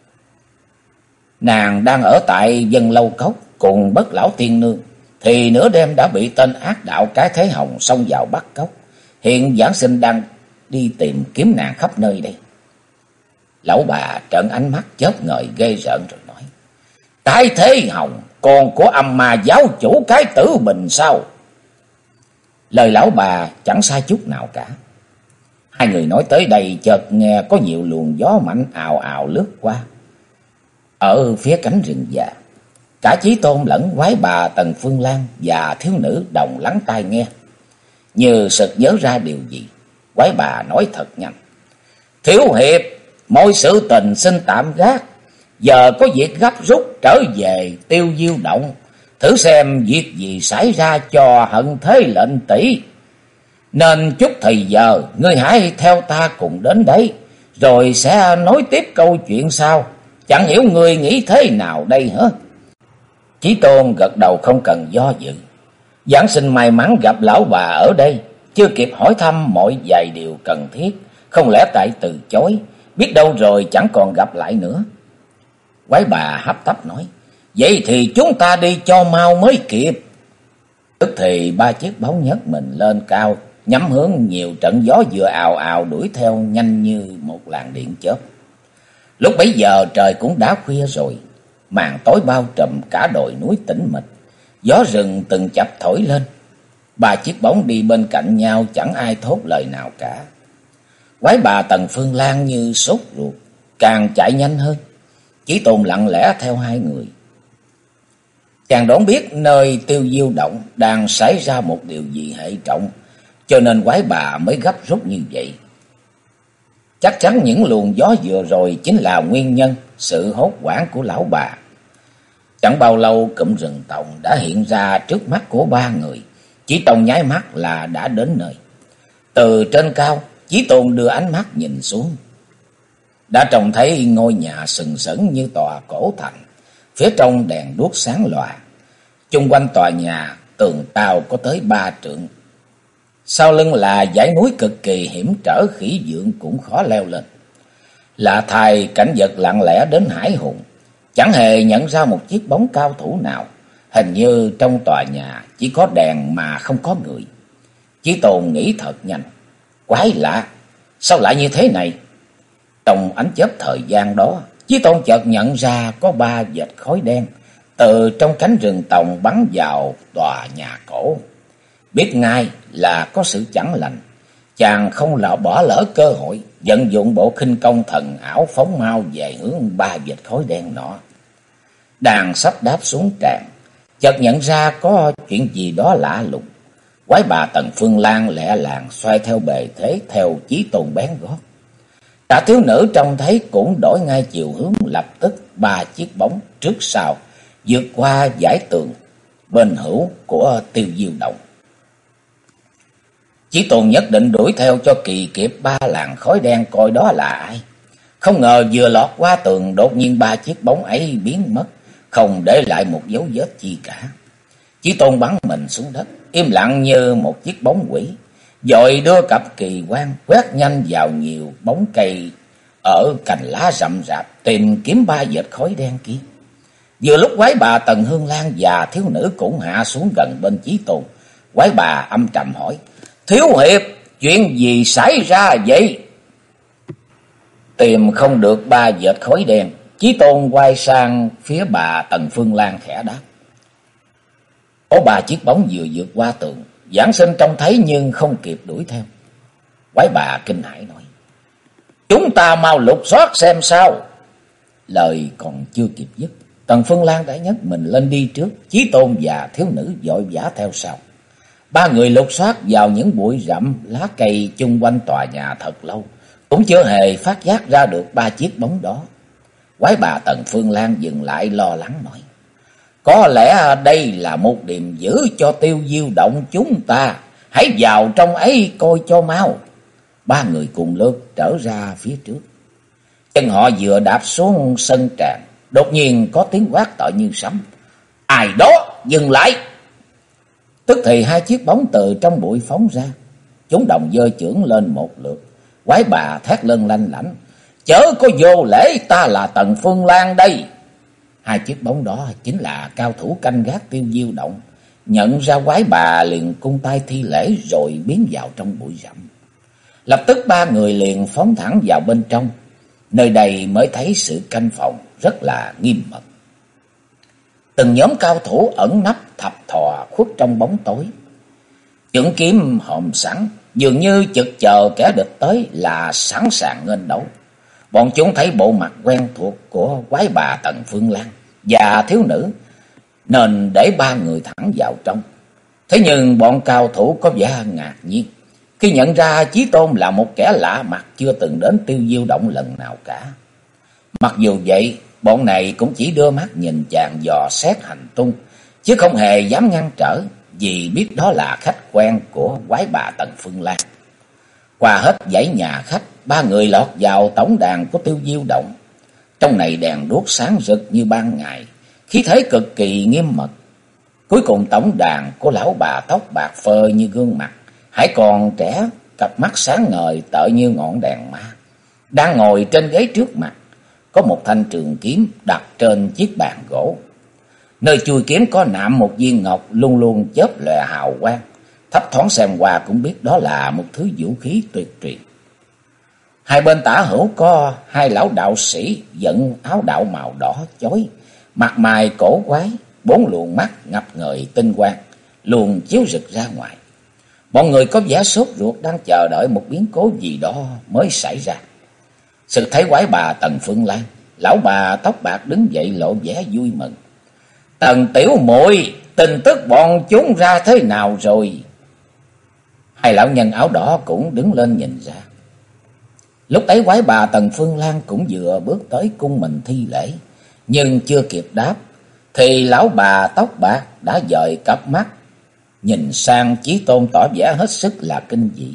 A: Nàng đang ở tại Dân Lâu Cốc cùng Bất Lão Tiên Nương, thì nửa đêm đã bị tên ác đạo Cái Thế Hồng xông vào bắt cóc. Hiện giảng sinh đang đi tìm kiếm nàng khắp nơi đây. Lão bà trợn ánh mắt chớp ngời ghê rợn rồi nói: Cái Thế Hồng, con của âm ma giáo chủ Cái Tử Bình sao? Lời lão bà chẳng sai chút nào cả. Hai người nói tới đây, chợt nghe có nhiều luồng gió mạnh ào ào lướt qua. Ở phía cánh rừng già, cả Chí Tôn lẫn quái bà Tần Phương Lan và thiếu nữ đồng lắng tai nghe. Như sực nhớ ra điều gì, quái bà nói thật nhanh: Thiếu hiệp, mọi sự tình xin tạm gác. Giờ có việc gấp rút trở về Tiêu Diêu Động, thử xem việc gì xảy ra cho Hận Thế lệnh tỷ. Nên chút thời giờ, ngươi hãy theo ta cùng đến đấy, rồi sẽ nói tiếp câu chuyện sau. Chẳng hiểu ngươi nghĩ thế nào đây hả? Chí Tôn gật đầu không cần do dự. Giảng sinh may mắn gặp lão bà ở đây, chưa kịp hỏi thăm mọi vài điều cần thiết, không lẽ tại từ chối, biết đâu rồi chẳng còn gặp lại nữa. Quái bà hấp tấp nói: Vậy thì chúng ta đi cho mau mới kịp. Tức thì 3 chiếc bóng nhấc mình lên cao, nhắm hướng nhiều trận gió vừa ào ào đuổi theo nhanh như một làn điện chớp. Lúc bấy giờ trời cũng đã khuya rồi, màn tối bao trùm cả đồi núi tĩnh mịch, gió rừng từng chập thổi lên. 3 chiếc bóng đi bên cạnh nhau, chẳng ai thốt lời nào cả. Quái bà Tần Phương Lan như sốt ruột, càng chạy nhanh hơn. Chí Tôn lặng lẽ theo hai người. Chàng đoán biết nơi Tiêu Diêu Động đang xảy ra một điều gì hệ trọng, cho nên quái bà mới gấp rút như vậy. Chắc chắn những luồng gió vừa rồi chính là nguyên nhân sự hốt hoảng của lão bà. Chẳng bao lâu cụm rừng tòng đã hiện ra trước mắt của 3 người, chỉ trong nháy mắt là đã đến nơi. Từ trên cao, Chí Tôn đưa ánh mắt nhìn xuống, đã trông thấy ngôi nhà sừng sững như tòa cổ thành, phía trong đèn đuốc sáng lòa. Chung quanh tòa nhà tường cao có tới 3 trượng. Sau lưng là dãy núi cực kỳ hiểm trở, khỉ dượng cũng khó leo lên. Lạ thay, cảnh vật lặng lẽ đến hải hùng, chẳng hề nhận ra một chiếc bóng cao thủ nào. Hình như trong tòa nhà chỉ có đèn mà không có người. Chí Tôn nghĩ thật nhanh: Quái lạ, sao lại như thế này? Trong ánh chớp thời gian đó, Chí Tôn chợt nhận ra có 3 vệt khói đen từ trong cánh rừng tòng bắn vào tòa nhà cổ. Biết ngay là có sự chẳng lành, chàng không bỏ lỡ cơ hội, vận dụng bộ khinh công thần ảo phóng mau về hướng 3 vệt khói đen nọ. Đang sắp đáp xuống tràn, chợt nhận ra có chuyện gì đó lạ lùng. Quái bà Tần Phương Lan lẹ làng xoay theo bề thế, theo Chí Tôn bén gót. Cả thiếu nữ trông thấy cũng đổi ngay chiều hướng, lập tức 3 chiếc bóng trước sau vượt qua dải tường bên hữu của Tiêu Diêu Động. Chí Tôn nhất định đuổi theo cho kỳ kịp 3 làn khói đen coi đó là ai. Không ngờ vừa lọt qua tường, đột nhiên 3 chiếc bóng ấy biến mất, không để lại một dấu vết chi cả. Chí Tôn bắn mình xuống đất, im lặng như một chiếc bóng quỷ, vội đưa cặp kỳ quan quét nhanh vào nhiều bóng cây ở cành lá rậm rạp, tìm kiếm 3 vệt khói đen kia. Vừa lúc quái bà Tần Hương Lan và thiếu nữ cũng hạ xuống gần bên Chí Tôn. Quái bà âm trầm hỏi: Thiếu hiệp, chuyện gì xảy ra vậy? Tìm không được 3 vệt khói đen, Chí Tôn quay sang phía bà Tần Phương Lan khẽ đáp: Có 3 chiếc bóng vừa vượt qua tường, giảng sinh trông thấy nhưng không kịp đuổi theo. Quái bà kinh hãi nói: Chúng ta mau lục soát xem sao. Lời còn chưa kịp dứt, Tần Phương Lan đã nhấc mình lên đi trước, Chí Tôn và thiếu nữ vội vã theo sau. 3 người lục soát vào những bụi rậm lá cây chung quanh tòa nhà thật lâu, cũng chưa hề phát giác ra được 3 chiếc bóng đó. Quái bà Tần Phương Lan dừng lại lo lắng nói: có lẽ đây là một điểm giữ cho Tiêu Diêu Động chúng ta. Hãy vào trong ấy coi cho mau. Ba người cùng lướt trở ra phía trước. Chân họ vừa đạp xuống sân tràng, đột nhiên có tiếng quát to như sấm: ai đó, dừng lại! Tức thì hai chiếc bóng từ trong bụi phóng ra. Chúng đồng giơ chưởng lên một lượt. Quái bà thét lên lanh lảnh: chớ có vô lễ, ta là Tần Phương Lan đây. Hai chiếc bóng đó chính là cao thủ canh gác Tiêu Diêu Động. Nhận ra quái bà liền cung tay thi lễ rồi biến vào trong bụi rậm. Lập tức ba người liền phóng thẳng vào bên trong. Nơi đây mới thấy sự canh phòng rất là nghiêm mật. Từng nhóm cao thủ ẩn nấp thập thò khuất trong bóng tối. Chưởng kiếm hòm sẵn, dường như chực chờ kẻ địch tới là sẵn sàng nghênh đấu. Bọn chúng thấy bộ mặt quen thuộc của quái bà Tần Phương Lan và thiếu nữ, nên để ba người thẳng vào trong. Thế nhưng bọn cao thủ có vẻ ngạc nhiên khi nhận ra Chí Tôn là một kẻ lạ mặt chưa từng đến Tiêu Diêu Động lần nào cả. Mặc dù vậy, bọn này cũng chỉ đưa mắt nhìn chàng dò xét hành tung, chứ không hề dám ngăn trở, vì biết đó là khách quen của quái bà Tần Phương Lan. Qua hết dãy nhà khách, ba người lọt vào tổng đàn của Tiêu Diêu Động. Trong này đèn đuốc sáng rực như ban ngày, khí thế cực kỳ nghiêm mật. Cuối cùng tổng đàn của lão bà tóc bạc phơ như gương mặt, hãy còn trẻ, cặp mắt sáng ngời tợ như ngọn đèn ma, đang ngồi trên ghế trước mặt. Có một thanh trường kiếm đặt trên chiếc bàn gỗ. Nơi chui kiếm có nạm một viên ngọc luôn luôn chớp lòe hào quang. Thấp thoáng xem qua cũng biết đó là một thứ vũ khí tuyệt truyền. Hai bên tả hữu có hai lão đạo sĩ dẫn áo đạo màu đỏ chói, mặt mày cổ quái, bốn luồng mắt ngập ngời tinh quang luồn chiếu rực ra ngoài. Mọi người có vẻ sốt ruột đang chờ đợi một biến cố gì đó mới xảy ra. Sự thấy quái bà Tần Phương Lan, lão bà tóc bạc đứng dậy lộ vẻ vui mừng: Tần tiểu muội, tin tức bọn chúng ra thế nào rồi? Hai lão nhân áo đỏ cũng đứng lên nhìn ra. Lúc ấy quái bà Tần Phương Lan cũng vừa bước tới cung mình thi lễ, nhưng chưa kịp đáp thì lão bà tóc bạc đã dời cặp mắt nhìn sang Chí Tôn, tỏ vẻ hết sức là kinh dị.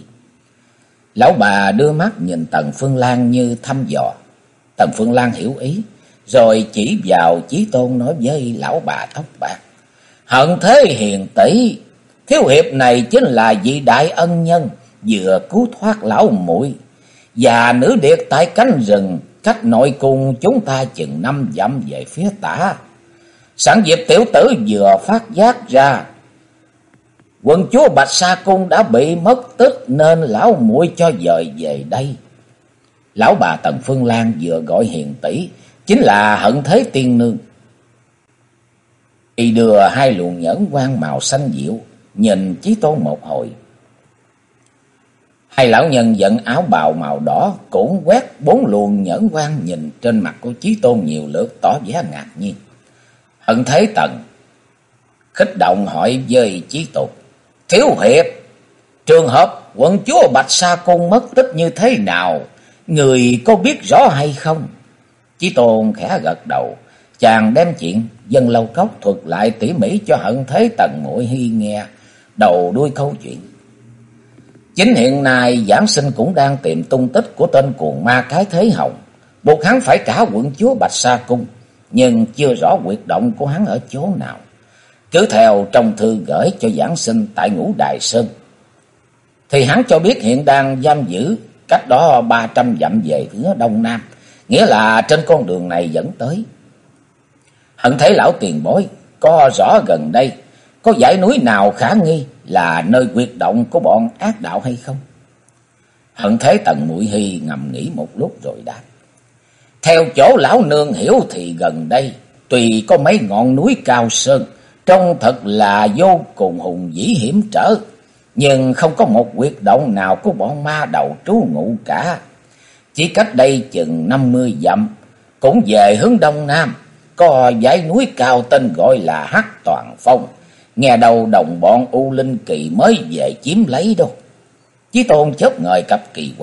A: Lão bà đưa mắt nhìn Tần Phương Lan như thăm dò. Tần Phương Lan hiểu ý, rồi chỉ vào Chí Tôn nói với lão bà tóc bạc: Hận thế hiền tỷ, thiếu hiệp này chính là vị đại ân nhân vừa cứu thoát lão muội và nữ điệt tại cánh rừng cách nội cung chúng ta chừng 5 dặm về phía tả. Sẵn dịp tiểu tử vừa phát giác ra quận chúa Bạch Sa Cung đã bị mất tích, nên lão muội cho dời về đây. Lão bà Tần Phương Lan vừa gọi hiền tỷ chính là Hận Thế tiên nương. Y đưa hai luồng nhẫn quang màu xanh dịu nhìn Chí Tôn một hồi. Hai lão nhân dẫn áo bào màu đỏ cũng quét bốn luồng nhẫn quang nhìn trên mặt của Chí Tôn nhiều lượt, tỏ vẻ ngạc nhiên. Hận Thế Tần khích động hỏi với Chí Tôn: Thiếu hiệp, trường hợp quận chúa Bạch Sa Cung mất tích như thế nào, người có biết rõ hay không? Chí Tôn khẽ gật đầu, chàng đem chuyện Dân Lâu Cốc thuật lại tỉ mỉ cho Hận Thế Tần muội Hy nghe đầu đuôi câu chuyện. Chính hiện nay Giảng Sinh cũng đang tìm tung tích của tên cuồng ma Cái Thế Hồng, buộc hắn phải trả quận chúa Bạch Sa Cung, nhưng chưa rõ huyệt động của hắn ở chỗ nào. Cứ theo trong thư gửi cho Giảng Sinh tại Ngũ Đài Sơn, thì hắn cho biết hiện đang giam giữ cách đó 300 dặm về phía đông nam, nghĩa là trên con đường này dẫn tới. Hận Thế lão tiền bối, có rõ gần đây có dãy núi nào khả nghi là nơi huyệt động của bọn ác đạo hay không? Hận Thế Tần muội Hy ngầm nghĩ một lúc rồi đáp: Theo chỗ lão nương hiểu thì gần đây tuy có mấy ngọn núi cao sơn trông thật là vô cùng hùng vĩ hiểm trở, nhưng không có một huyệt động nào của bọn ma đầu trú ngụ cả. Chỉ cách đây chừng 50 dặm, cũng về hướng đông nam, có dãy núi cao tên gọi là Hắc Toàn Phong. Nghe đầu đồng bọn U Linh Kỳ mới về chiếm lấy đâu. Chí Tôn chớp ngời cặp kỳ quan,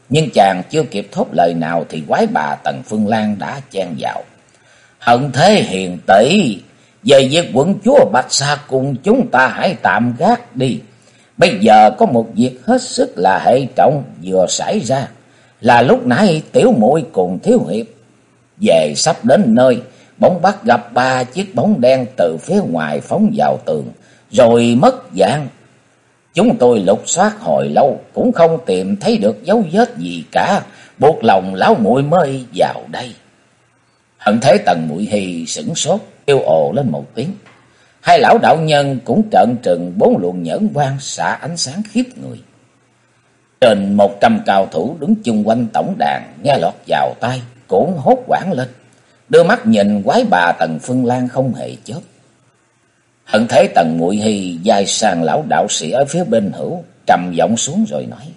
A: Nhưng chàng chưa kịp thốt lời nào thì quái bà Tần Phương Lan đã chen vào. Hận thế hiền tỷ, về việc quận chúa Bạch Sa cùng chúng ta hãy tạm gác đi. Bây giờ có một việc hết sức là hệ trọng vừa xảy ra. Là lúc nãy tiểu muội cùng thiếu hiệp về sắp đến nơi, bỗng bắt gặp 3 chiếc bóng đen từ phía ngoài phóng vào tường, rồi mất dạng. Chúng tôi lục soát hồi lâu cũng không tìm thấy được dấu vết gì cả, buộc lòng lão muội mới vào đây. Hận thế Tần Muội Hy sửng sốt, kêu ồ lên một tiếng. Hai lão đạo nhân cũng trợn trừng, 4 luồng nhẫn quang xạ ánh sáng khiếp người. Trên 100 cao thủ đứng chung quanh tổng đàn nghe lọt vào tai cũng hốt hoảng lên, đưa mắt nhìn quái bà Tần Phương Lan không hề chớp. Hận thế Tần Muội Hy dài sang lão đạo sĩ ở phía bên hữu, trầm giọng xuống rồi nói: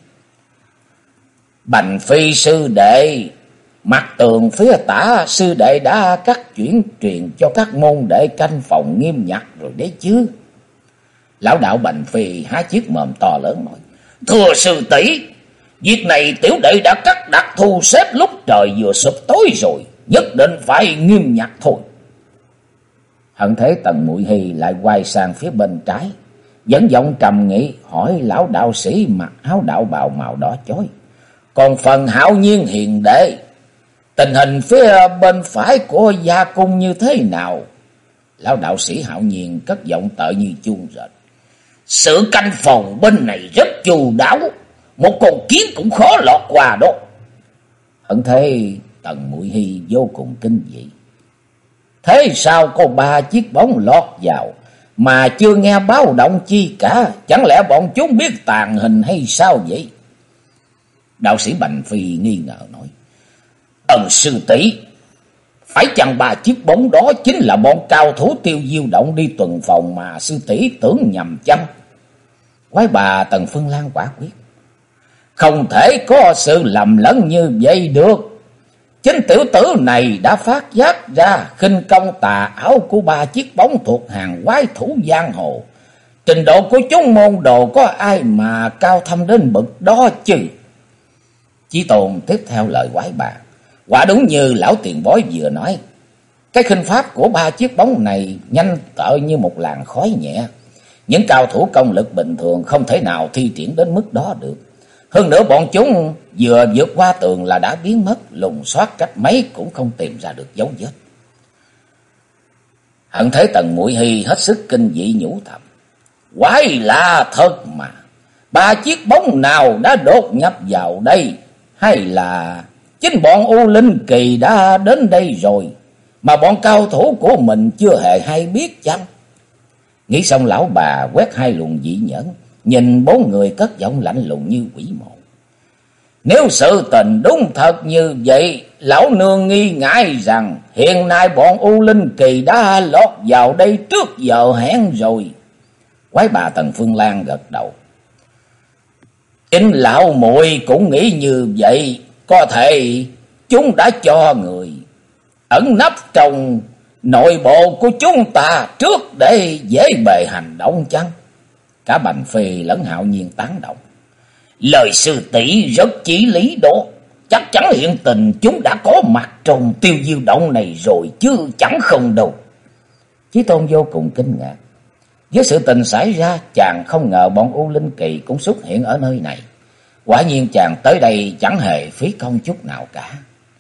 A: Bành Phi sư đệ, mặt tường phía tả sư đệ đã cắt chuyển truyền cho các môn đệ canh phòng nghiêm ngặt rồi đấy chứ. Lão đạo Bành Phi há chiếc mồm to lớn nói: Thưa sư tỷ, việc này tiểu đệ đã cắt đặt thu xếp lúc trời vừa sụp tối rồi, nhất định phải nghiêm ngặt thôi. Hận thế Tần Muội Hy lại quay sang phía bên trái, vẫn giọng trầm nghị hỏi lão đạo sĩ mặc áo đạo bào màu đỏ chói: Còn phần Hạo Nhiên hiền đệ, tình hình phía bên phải của gia cung như thế nào? Lão đạo sĩ Hạo Nhiên cất giọng tợ như chuông rệt: Sự canh phòng bên này rất chu đáo, một con kiến cũng khó lọt qua đó. Hận thế Tần Muội Hy vô cùng kinh dị: Thế sao có 3 chiếc bóng lọt vào mà chưa nghe báo động chi cả? Chẳng lẽ bọn chúng biết tàn hình hay sao vậy? Đạo sĩ Bành Phi nghi ngờ nói: Sư tỷ, phải chăng 3 chiếc bóng đó chính là bọn cao thủ Tiêu Diêu Động đi tuần phòng mà sư tỷ tưởng nhầm chăng? Quái bà Tần Phương Lan quả quyết: Không thể có sự lầm lẫn như vậy được. Chính tiểu tử này đã phát giác ra khinh công tà ảo của 3 chiếc bóng thuộc hàng quái thủ giang hồ. Trình độ của chúng môn đồ có ai mà cao thâm đến bậc đó chứ? Chí Tôn tiếp theo lời quái bà: Quả đúng như lão tiền bối vừa nói, cái khinh pháp của 3 chiếc bóng này nhanh tợ như một làn khói nhẹ. Những cao thủ công lực bình thường không thể nào thi triển đến mức đó được. Hơn nữa bọn chúng vừa vượt qua tường là đã biến mất, lùng soát cách mấy cũng không tìm ra được dấu vết. Hận thế Tần Muội Hy hết sức kinh dị nhủ thầm: Quái lạ thật mà, 3 chiếc bóng nào đã đột nhập vào đây? Hay là chính bọn U Linh Kỳ đã đến đây rồi mà bọn cao thủ của mình chưa hề hay biết chăng? Nghĩ xong lão bà quét 2 luồng dị nhẫn, nhìn 4 người cất giọng lạnh lùng như quỷ mộ: Nếu sự tình đúng thật như vậy, lão nương nghi ngại rằng hiện nay bọn U Linh Kỳ đã lọt vào đây trước giờ hẹn rồi. Quái bà Tần Phương Lan gật đầu: Chính lão muội cũng nghĩ như vậy, có thể chúng đã cho người ẩn nấp trong nội bộ của chúng ta trước để dễ bề hành động chăng? Cả Bành Phi lẫn Hạo Nhiên tán động: Lời sư tỷ rất chí lý đó, chắc chắn hiện tình chúng đã có mặt trong Tiêu Diêu Động này rồi chứ chẳng không đâu. Chí Tôn vô cùng kinh ngạc. Với sự tình xảy ra, chàng không ngờ bọn U Linh Kỳ cũng xuất hiện ở nơi này. Quả nhiên chàng tới đây chẳng hề phí công chút nào cả.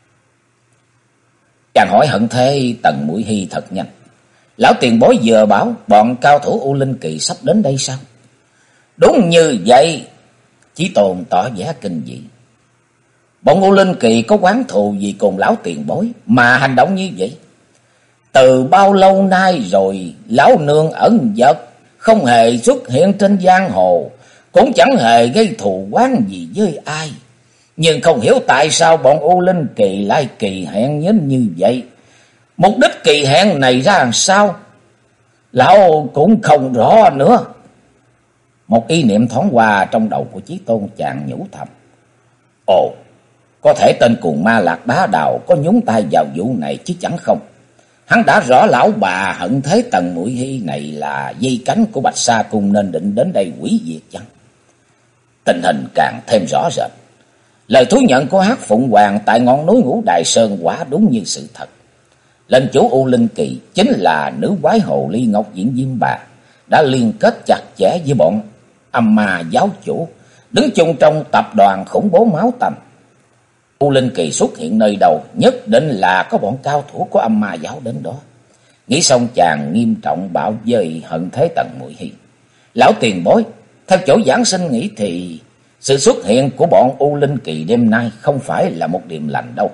A: Chàng hỏi hận thế Tần Muội Hy thật nhanh: Lão tiền bối vừa bảo bọn cao thủ U Linh Kỳ sắp đến đây sao? Đúng như vậy. Chí Tôn tỏ vẻ kinh dị: Bọn U Linh Kỳ có oán thù gì cùng lão tiền bối mà hành động như vậy? Từ bao lâu nay rồi lão nương ẩn dật, không hề xuất hiện trên giang hồ, cũng chẳng hề gây thù oán gì với ai. Nhưng không hiểu tại sao bọn U Linh Kỳ lại kỳ hẹn đến như vậy. Mục đích kỳ hẹn này ra làm sao, lão cũng không rõ nữa. Một ý niệm thoáng qua trong đầu của Chí Tôn, chàng nhủ thầm: Ồ, có thể tên cuồng ma Lạc Bá Đào có nhúng tay vào vụ này chứ chẳng không. Hắn đã rõ lão bà hận thế Tần Muội Hy này là dây cánh của Bạch Sa Cung nên định đến đây hủy diệt chăng? Tình hình càng thêm rõ rệt. Lời thú nhận của Hắc Phụng Hoàng tại ngọn núi Ngũ Đài Sơn quả đúng như sự thật. Lệnh chủ U Linh Kỳ chính là nữ quái hồ ly Ngọc Diễn Diêm Bà, đã liên kết chặt chẽ với bọn âm ma giáo chủ, đứng chung trong tập đoàn khủng bố máu tanh. U Linh Kỳ xuất hiện nơi đầu, nhất định là có bọn cao thủ của âm ma giáo đến đó. Nghĩ xong chàng nghiêm trọng bảo với Hận Thế Tần Muội Hi: Lão tiền bối, theo chỗ giảng sinh nghĩ thì sự xuất hiện của bọn U Linh Kỳ đêm nay không phải là một điềm lành đâu.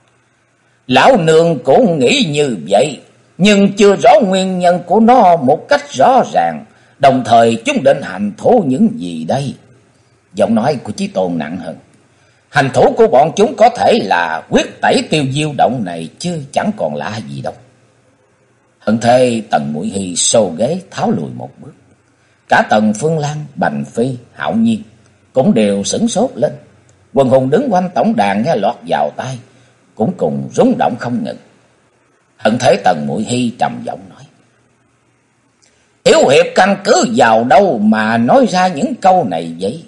A: Lão nương cũng nghĩ như vậy, nhưng chưa rõ nguyên nhân của nó một cách rõ ràng. Đồng thời chúng định hành thủ những gì đây? Giọng nói của Chí Tôn nặng hơn. Hành thủ của bọn chúng có thể là quyết tẩy Tiêu Diêu động này, chứ chẳng còn lạ gì đâu. Hận Thế Tần Muội Hi xô ghế tháo lùi một bước. Cả Tần Phương Lan, Bành Phi, Hạo Nhiên cũng đều sửng sốt lên. Quần hùng đứng quanh tổng đàn nghe lọt vào tai cũng cùng rung động không ngừng. Hận Thế Tần Muội Hi trầm giọng nói: Thiếu hiệp căn cứ vào đâu mà nói ra những câu này vậy?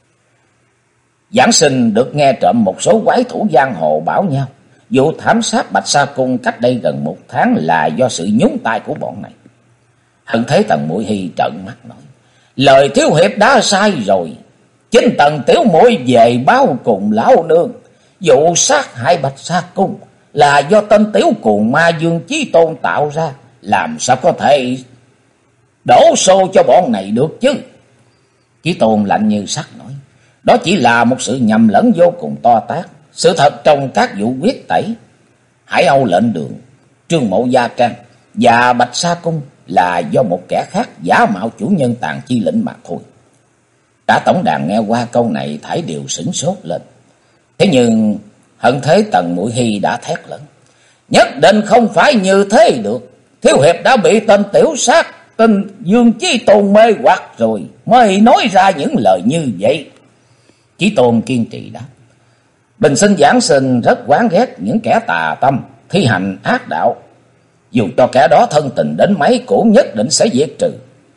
A: Giảng sinh được nghe trộm một số quái thủ giang hồ bảo nhau vụ thảm sát Bạch Sa Cung cách đây gần 1 tháng là do sự nhúng tay của bọn này. Hận Thế Tần Muội Hi trợn mắt nói: Lời thiếu hiệp đã sai rồi. Chính Tần tiểu muội về báo cùng lão nương, vụ sát hại Bạch Sa Cung là do tên tiểu cuồng ma Dương Chí Tôn tạo ra, làm sao có thể đổ xô cho bọn này được chứ? Chí Tôn lạnh như sắt nói: Đó chỉ là một sự nhầm lẫn vô cùng to tát. Sự thật trong các vụ quyết tẩy Hải Âu lệnh đường, Trương Mộ Gia Trang và Bạch Sa Cung là do một kẻ khác giả mạo chủ nhân Tàn Chi lệnh mà thôi. Cả tổng đàn nghe qua câu này thảy đều sửng sốt lên. Thế nhưng Hận Thế Tần Muội Hi đã thét lớn: Nhất định không phải như thế được. Thiếu hiệp đã bị tên tiểu sát, tên Dương Chí Tôn mê hoặc rồi mới nói ra những lời như vậy. Chí Tôn kiên trì đáp: Bình sinh giảng sinh rất oán ghét những kẻ tà tâm, thi hành ác đạo. Dù cho kẻ đó thân tình đến mấy cũng nhất định sẽ diệt trừ.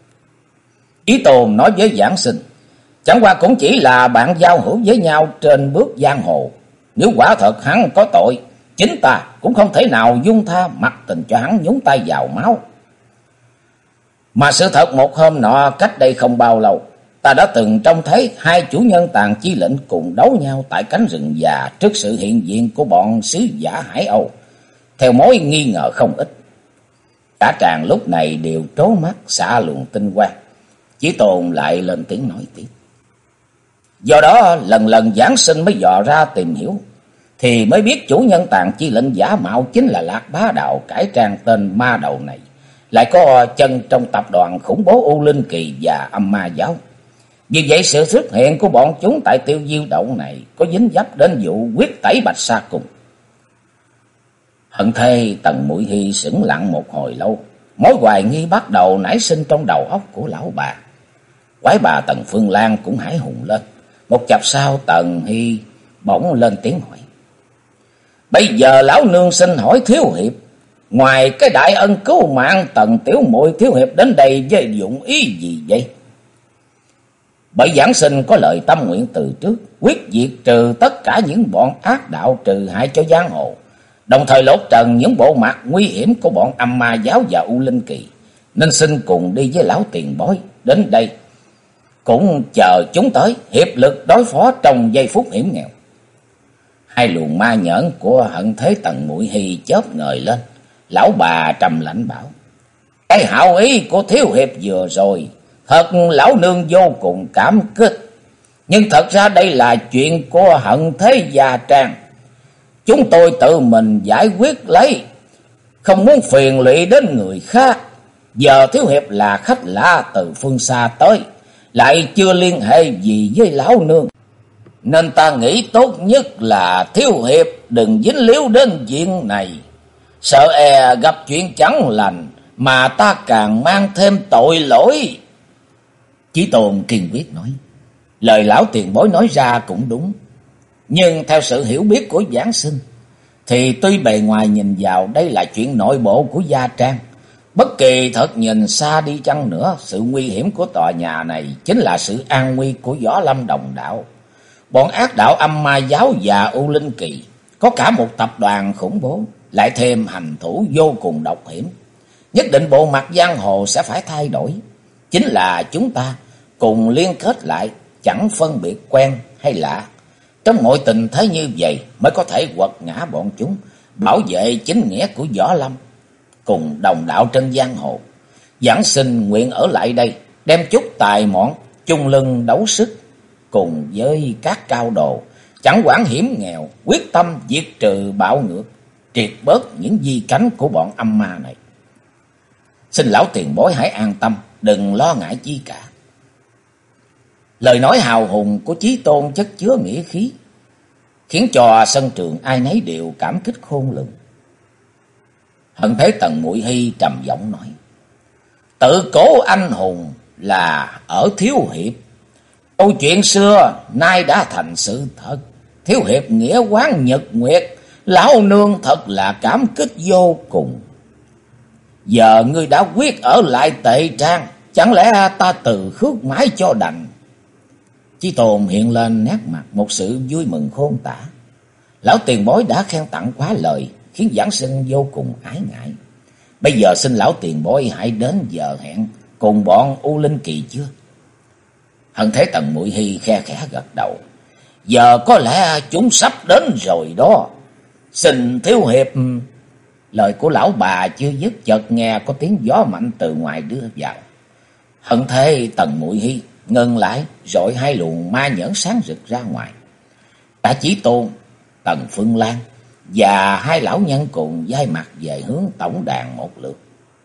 A: Chí Tôn nói với giảng sinh: Chẳng qua cũng chỉ là bạn giao hữu với nhau trên bước giang hồ. Nếu quả thật hắn có tội, chính ta cũng không thể nào dung tha mặc tình cho hắn nhúng tay vào máu. Mà sự thật một hôm nọ cách đây không bao lâu, ta đã từng trông thấy 2 chủ nhân Tàn Chi lệnh cùng đấu nhau tại cánh rừng già trước sự hiện diện của bọn sứ giả Hải Âu, theo mối nghi ngờ không ít. Cả tràng lúc này đều trố mắt xạ luồng tinh quang. Chí Tôn lại lên tiếng nói tiếp: Do đó lần lần giảng sinh mới dò ra tìm hiểu, thì mới biết chủ nhân Tàn Chi lệnh giả mạo chính là Lạc Bá Đạo cải trang tên ma đầu này, lại có chân trong tập đoàn khủng bố U Linh Kỳ và âm ma giáo. Vì vậy sự xuất hiện của bọn chúng tại Tiêu Diêu động này có dính dấp đến vụ quyết tẩy Bạch Sa Cung. Hận Thế Tần Muội Hi sững lặng một hồi lâu, mối hoài nghi bắt đầu nảy sinh trong đầu óc của lão bà. Quái bà Tần Phương Lan cũng hãi hùng lên. Một chập sau Tần Hi bỗng lên tiếng hỏi: Bây giờ lão nương xin hỏi thiếu hiệp, ngoài cái đại ân cứu mạng Tần tiểu muội, thiếu hiệp đến đây với dụng ý gì vậy? Bởi giảng sinh có lời tâm nguyện từ trước, quyết diệt trừ tất cả những bọn ác đạo trừ hại cho giang hồ, đồng thời lột trần những bộ mặt nguy hiểm của bọn âm ma giáo và U Linh Kỳ, nên xin cùng đi với lão tiền bối đến đây, cũng chờ chúng tới hiệp lực đối phó trong giây phút hiểm nghèo. 2 luồng ma nhẫn của Hận Thế Tần Muội Hi chớp ngời lên. Lão bà trầm lạnh bảo: Cái hảo ý của thiếu hiệp vừa rồi, thật lão nương vô cùng cảm kích. Nhưng thật ra đây là chuyện của Hận Thế Gia Trang, chúng tôi tự mình giải quyết lấy, không muốn phiền lụy đến người khác. Giờ thiếu hiệp là khách lạ từ phương xa tới, lại chưa liên hệ gì với lão nương, nên ta nghĩ tốt nhất là thiếu hiệp đừng dính líu đến chuyện này. Sợ gặp chuyện chẳng lành mà ta càng mang thêm tội lỗi. Chí Tôn kiên quyết nói: Lời lão tiền bối nói ra cũng đúng, nhưng theo sự hiểu biết của giảng sinh thì tuy bề ngoài nhìn vào đây là chuyện nội bộ của Gia Trang, bất kỳ thật nhìn xa đi chăng nữa, sự nguy hiểm của tòa nhà này chính là sự an nguy của Võ Lâm đồng đạo. Bọn ác đạo Âm Ma Giáo và U Linh Kỳ có cả một tập đoàn khủng bố, lại thêm hành thủ vô cùng độc hiểm. Nhất định bộ mặt giang hồ sẽ phải thay đổi. Chính là chúng ta cùng liên kết lại, chẳng phân biệt quen hay lạ. Trong mọi tình thế như vậy mới có thể quật ngã bọn chúng, bảo vệ chính nghĩa của Võ Lâm. Cùng đồng đạo trên giang hồ, Giảng Sinh nguyện ở lại đây, đem chút tài mọn, chung lưng đấu sức, cùng với các cao đồ, chẳng quản hiểm nghèo, quyết tâm diệt trừ bạo ngược, triệt bớt những di cánh của bọn âm ma này. Xin lão tiền bối hãy an tâm, đừng lo ngại chi cả. Lời nói hào hùng của Chí Tôn chất chứa nghĩa khí, khiến cho sân trường ai nấy đều cảm kích khôn lường. Hận Thế Tần Muội Hy trầm giọng nói: tự cổ anh hùng là ở Thiếu Hiệp. Câu chuyện xưa nay đã thành sự thật. Thiếu Hiệp nghĩa quán nhật nguyệt, lão nương thật là cảm kích vô cùng. Giờ ngươi đã quyết ở lại Tệ Trang, chẳng lẽ ta từ khước mãi cho đành? Chí Tôn hiện lên nét mặt một sự vui mừng khôn tả. Lão tiền bối đã khen tặng quá lời, khiến Giảng Sinh vô cùng ái ngại. Bây giờ xin lão tiền bối hãy đến giờ hẹn cùng bọn U Linh Kỳ chưa? Hận Thế Tần Muội Hy khe khẽ gật đầu. Giờ có lẽ chúng sắp đến rồi đó. Xin Thiếu Hiệp. Lời của lão bà chưa dứt, chợt nghe có tiếng gió mạnh từ ngoài đưa vào. Hận Thế Tần Muội Hy ngừng lại, rồi hai luồng ma nhẫn sáng rực ra ngoài. Cả Chí Tôn, Tần Phương Lan và hai lão nhân cùng vai mặt về hướng tổng đàn một lượt.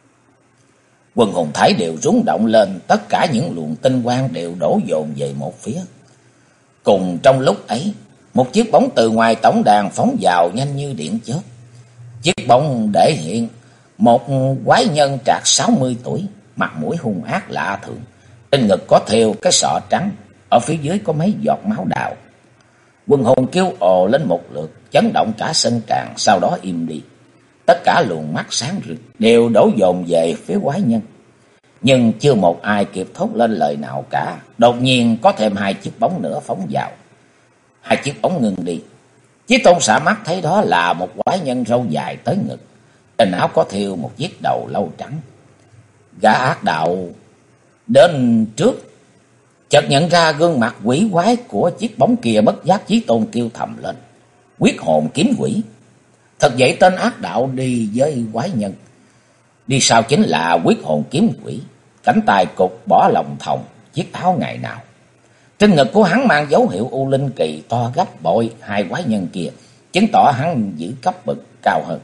A: Quần hồn thải đều rung động lên, tất cả những luồng tinh quang đều đổ dồn về một phía. Cùng trong lúc ấy, một chiếc bóng từ ngoài tổng đàn phóng vào nhanh như điện chớp. Chiếc bóng để hiện một quái nhân trạc 60 tuổi, mặt mũi hung ác lạ thường. Trên ngực có thêu cái sọ trắng, ở phía dưới có mấy giọt máu đào. Quần hồn kêu ồ lên một lượt, chấn động cả sân tràng, sau đó im đi. Tất cả luồng mắt sáng rực đều đổ dồn về phía quái nhân. Nhưng chưa một ai kịp thốt lên lời nào cả. Đột nhiên có thêm hai chiếc bóng nữa phóng vào. Hai chiếc bóng ngừng đi. Chí Tôn xạ mắt thấy đó là một quái nhân râu dài tới ngực, trên áo có thêu một chiếc đầu lâu trắng. Gã ác đạo đến trước, chợt nhận ra gương mặt quỷ quái của chiếc bóng kia, bất giác Chí Tôn kêu thầm lên: Quyết hồn kiếm quỷ. Thật vậy, tên ác đạo đi với quái nhân, đi sau chính là quyết hồn kiếm quỷ. Cánh tay cục bỏ lòng thòng, chiếc áo ngày nào. Trên ngực của hắn mang dấu hiệu U Linh Kỳ to gấp bội hai quái nhân kia, chứng tỏ hắn giữ cấp bậc cao hơn.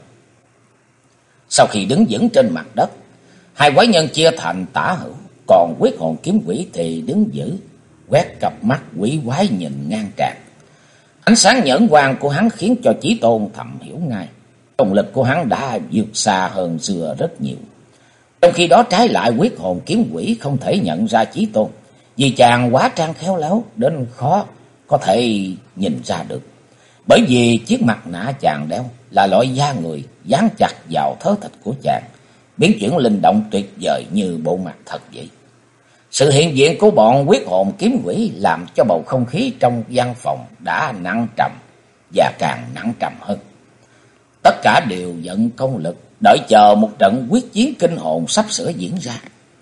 A: Sau khi đứng vững trên mặt đất, hai quái nhân chia thành tả hữu, còn quyết hồn kiếm quỷ thì đứng giữ, quét cặp mắt quỷ quái nhìn ngang tràn. Ánh sáng nhẫn quang của hắn khiến cho Chí Tôn thầm hiểu ngay, công lực của hắn đã vượt xa hơn xưa rất nhiều. Trong khi đó trái lại, quyết hồn kiếm quỷ không thể nhận ra Chí Tôn, vì chàng quá trang khéo léo đến khó có thể nhìn ra được. Bởi vì chiếc mặt nạ chàng đeo là loại da người dán chặt vào thớ thịt của chàng, biến chuyển linh động tuyệt vời như bộ mặt thật vậy. Sự hiện diện của bọn quyết hồn kiếm quỷ làm cho bầu không khí trong văn phòng đã nặng trầm và càng nặng trầm hơn. Tất cả đều vận công lực, đợi chờ một trận quyết chiến kinh hồn sắp sửa diễn ra.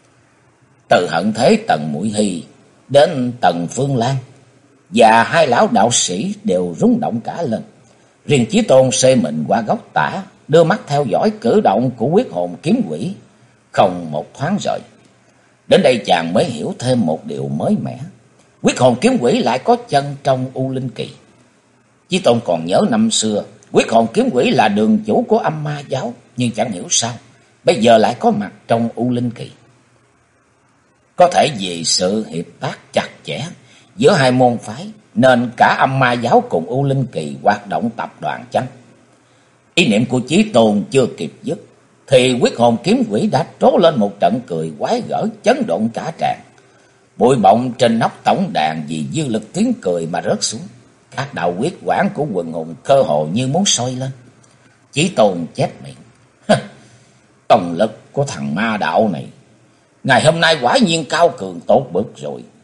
A: Từ Hận Thế Tần Muội Hy đến Tần Phương Lan và hai lão đạo sĩ đều rung động cả lên. Riêng Chí Tôn xê mình qua góc tả, đưa mắt theo dõi cử động của quyết hồn kiếm quỷ, không một thoáng rời. Đến đây chàng mới hiểu thêm một điều mới mẻ. Quyết hồn kiếm quỷ lại có chân trong U Linh Kỳ. Chí Tôn còn nhớ năm xưa, quyết hồn kiếm quỷ là đường chủ của Âm Ma Giáo, nhưng chẳng hiểu sao bây giờ lại có mặt trong U Linh Kỳ. Có thể vì sự hiệp tác chặt chẽ giữa hai môn phái, nên cả Âm Ma Giáo cùng U Linh Kỳ hoạt động tập đoàn chăng? Ý niệm của Chí Tôn chưa kịp dứt, thì quyết hồn kiếm quỷ đã trố lên một trận cười quái gở, chấn động cả tràng. Bụi bọng trên nóc tổng đàn vì dư lực tiếng cười mà rớt xuống. Các đạo quyết quản của quần hùng cơ hồ như muốn sôi lên. Chí Tôn chép miệng: công lực của thằng ma đạo này ngày hôm nay quả nhiên cao cường tốt bực rồi.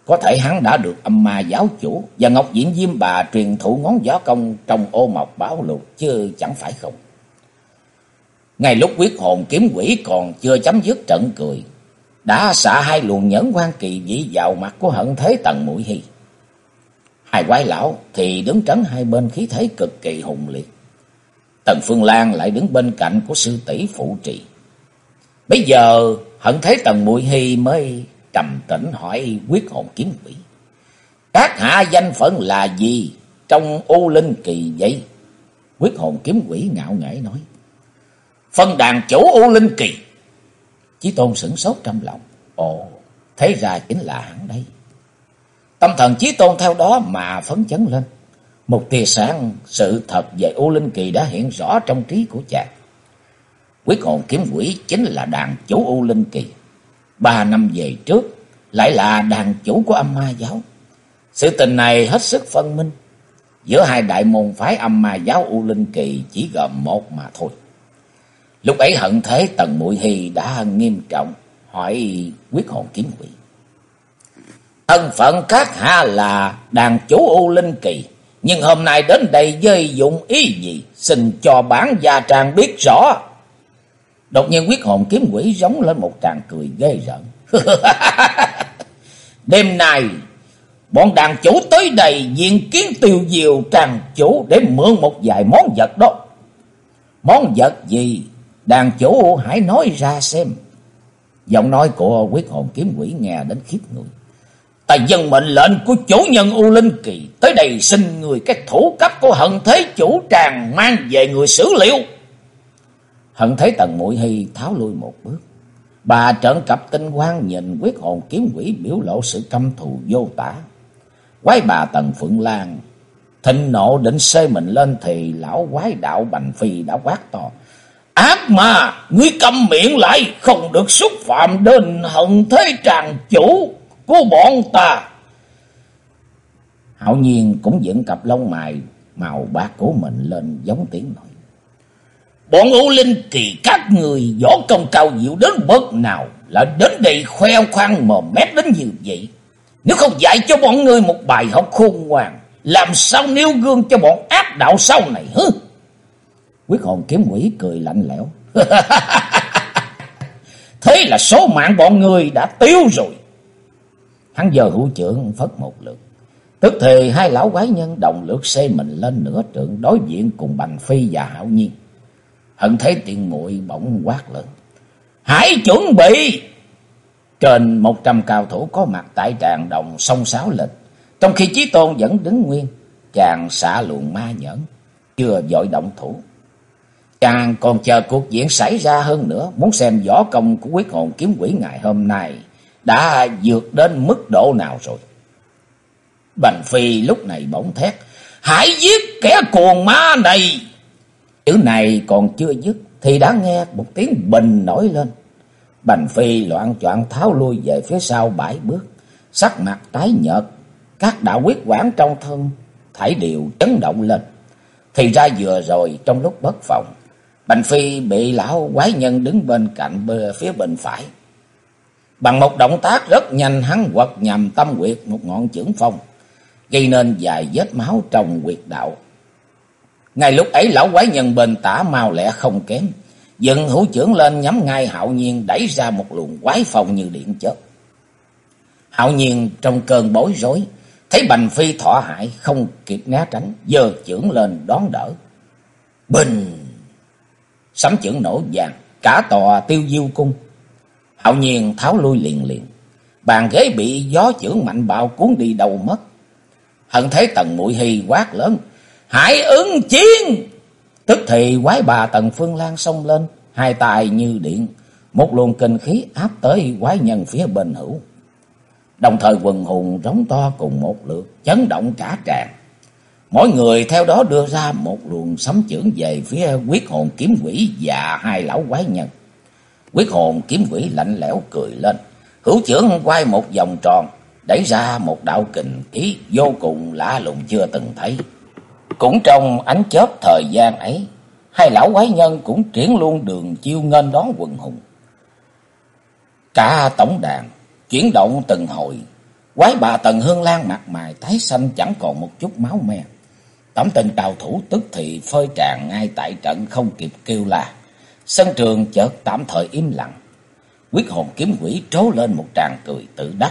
A: Có thể hắn đã được âm ma giáo chủ và Ngọc Diện Diêm Bà truyền thụ ngón võ công trong ô mộc bảo lục, chứ chẳng phải không. Ngay lúc quyết hồn kiếm quỷ còn chưa chấm dứt trận cười, đã xạ hai luồng nhẫn quan kỳ dị vào mặt của Hận Thế Tần Muội Hy. Hai quái lão thì đứng trấn hai bên, khí thế cực kỳ hùng liệt. Tần Phương Lan lại đứng bên cạnh của sư tỷ phụ trì. Bây giờ Hận Thế Tần Muội Hy mới trầm tĩnh hỏi quyết hồn kiếm quỷ: các hạ danh phận là gì trong U Linh Kỳ vậy? Quyết hồn kiếm quỷ ngạo nghễ nói: phân đàn chủ U Linh Kỳ. Chí Tôn sửng sốt trong lòng. Ồ, thế ra chính là hắn đây. Tâm thần Chí Tôn theo đó mà phấn chấn lên. Một tia sáng sự thật về U Linh Kỳ đã hiện rõ trong trí của chàng. Quyết hồn kiếm quỷ chính là đàn chủ U Linh Kỳ. 3 năm về trước lại là đàn chủ của âm ma giáo. Sự tình này hết sức phân minh. Giữa hai đại môn phái âm ma giáo U Linh Kỳ chỉ gồm một mà thôi. Lúc ấy Hận Thế Tần Muội Hy đã nghiêm trọng hỏi quyết hồn kiếm quỷ: thân phận các hạ là đàn chủ U Linh Kỳ, nhưng hôm nay đến đây với dụng ý gì? Xin cho bản gia tràng biết rõ. Đột nhiên quyết hồn kiếm quỷ giống lên một tràng cười ghê rợn. Đêm nay bọn đàn chủ tới đây diện kiến Tiêu Diều tràng chủ để mượn một vài món vật đó. Món vật gì? Đàn chủ hãy nói ra xem. Giọng nói của quyết hồn kiếm quỷ nghe đến khiếp người. Ta dâng mệnh lệnh của chủ nhân U Linh Kỳ tới đây xin người cái thủ cấp của Hận Thế chủ tràng mang về người xử liệu. Hận Thế Tần Muội Hy tháo lui một bước. Bà trợn cặp tinh quang nhìn quyết hồn kiếm quỷ, biểu lộ sự căm thù vô tả. Quái bà Tần Phượng Lan thịnh nộ định xê mình lên thì lão quái đạo Bành Phi đã quát to: ác mà, ngươi câm miệng lại, không được xúc phạm đến Hận Thế tràng chủ của bọn ta. Hạo Nhiên cũng dựng cặp lông mày màu bạc của mình lên, giống tiếng nói: bọn U Linh Kỳ các người võ công cao diệu đến bậc nào lại đến đây khoe khoang mồm mép đến như vậy? Nếu không dạy cho bọn ngươi một bài học khôn ngoan, làm sao nêu gương cho bọn ác đạo sau này hứ? Quyết hồn kiếm quỷ cười lạnh lẽo: thế là số mạng bọn người đã tiêu rồi. Hắn giờ hữu trưởng phất một lượt, tức thì hai lão quái nhân đồng lượt xê mình lên nửa trượng đối diện cùng Bành Phi và Hạo Nhiên. Hận Thế Tiện Muội bỗng quát lên: hãy chuẩn bị! Trên 100 cao thủ có mặt tại tràng đồng xông xáo lên, trong khi Chí Tôn vẫn đứng nguyên. Chàng xạ luồng ma nhẫn, chưa vội động thủ. Chàng còn chờ cuộc diễn xảy ra hơn nữa, muốn xem võ công của quyết hồn kiếm quỷ ngày hôm nay đã vượt đến mức độ nào rồi. Bành Phi lúc này bỗng thét: hãy giết kẻ cuồng ma này! Chữ này còn chưa dứt thì đã nghe một tiếng bình nổi lên. Bành Phi loạng choạng tháo lui về phía sau 7 bước, sắc mặt tái nhợt, các đạo quyết quản trong thân thảy đều chấn động lên. Thì ra vừa rồi trong lúc bất phòng, Bành Phi bị lão quái nhân đứng bên cạnh phía bên phải. Bằng một động tác rất nhanh, hắn quật nhằm tâm huyệt một ngọn chưởng phong, gây nên vài vết máu trong huyệt đạo. Ngay lúc ấy lão quái nhân bên tả mau lẹ không kém, dựng hữu chưởng lên nhắm ngay Hạo Nhiên, đẩy ra một luồng quái phong như điện chớp. Hạo Nhiên trong cơn bối rối, thấy Bành Phi thọ hại không kịp né tránh, giơ chưởng lên đón đỡ. Bình! Sấm chưởng nổ vàng, cả tòa Tiêu Diêu cung. Hạo Nhiên tháo lui liền liền, bàn ghế bị gió chưởng mạnh bạo cuốn đi đâu mất. Hận Thế Tần Muội Hy quát lớn: hãy ứng chiến! Tức thì quái bà Tần Phương Lan xông lên, hai tay như điện, một luồng kinh khí áp tới quái nhân phía bên hữu. Đồng thời quần hùng rống to cùng một lượt, chấn động cả tràng. Mỗi người theo đó đưa ra một luồng sấm chưởng về phía quyết hồn kiếm quỷ và hai lão quái nhân. Quyết hồn kiếm quỷ lạnh lẽo cười lên, hữu chưởng quay một vòng tròn, đẩy ra một đạo kình khí vô cùng lạ lùng chưa từng thấy. Cũng trong ánh chớp thời gian ấy, hai lão quái nhân cũng triển luôn đường chiêu nghênh đón quần hùng. Cả tổng đàn chuyển động từng hồi, Quái bà Tần Hương Lan mặt mày tái xanh, chẳng còn một chút máu me. Tổng tình cao thủ tức thì phơi tràn ngay tại trận, không kịp kêu la. Sân trường chợt tạm thời im lặng. Quyết hồn kiếm quỷ trố lên một tràng cười tự đắc.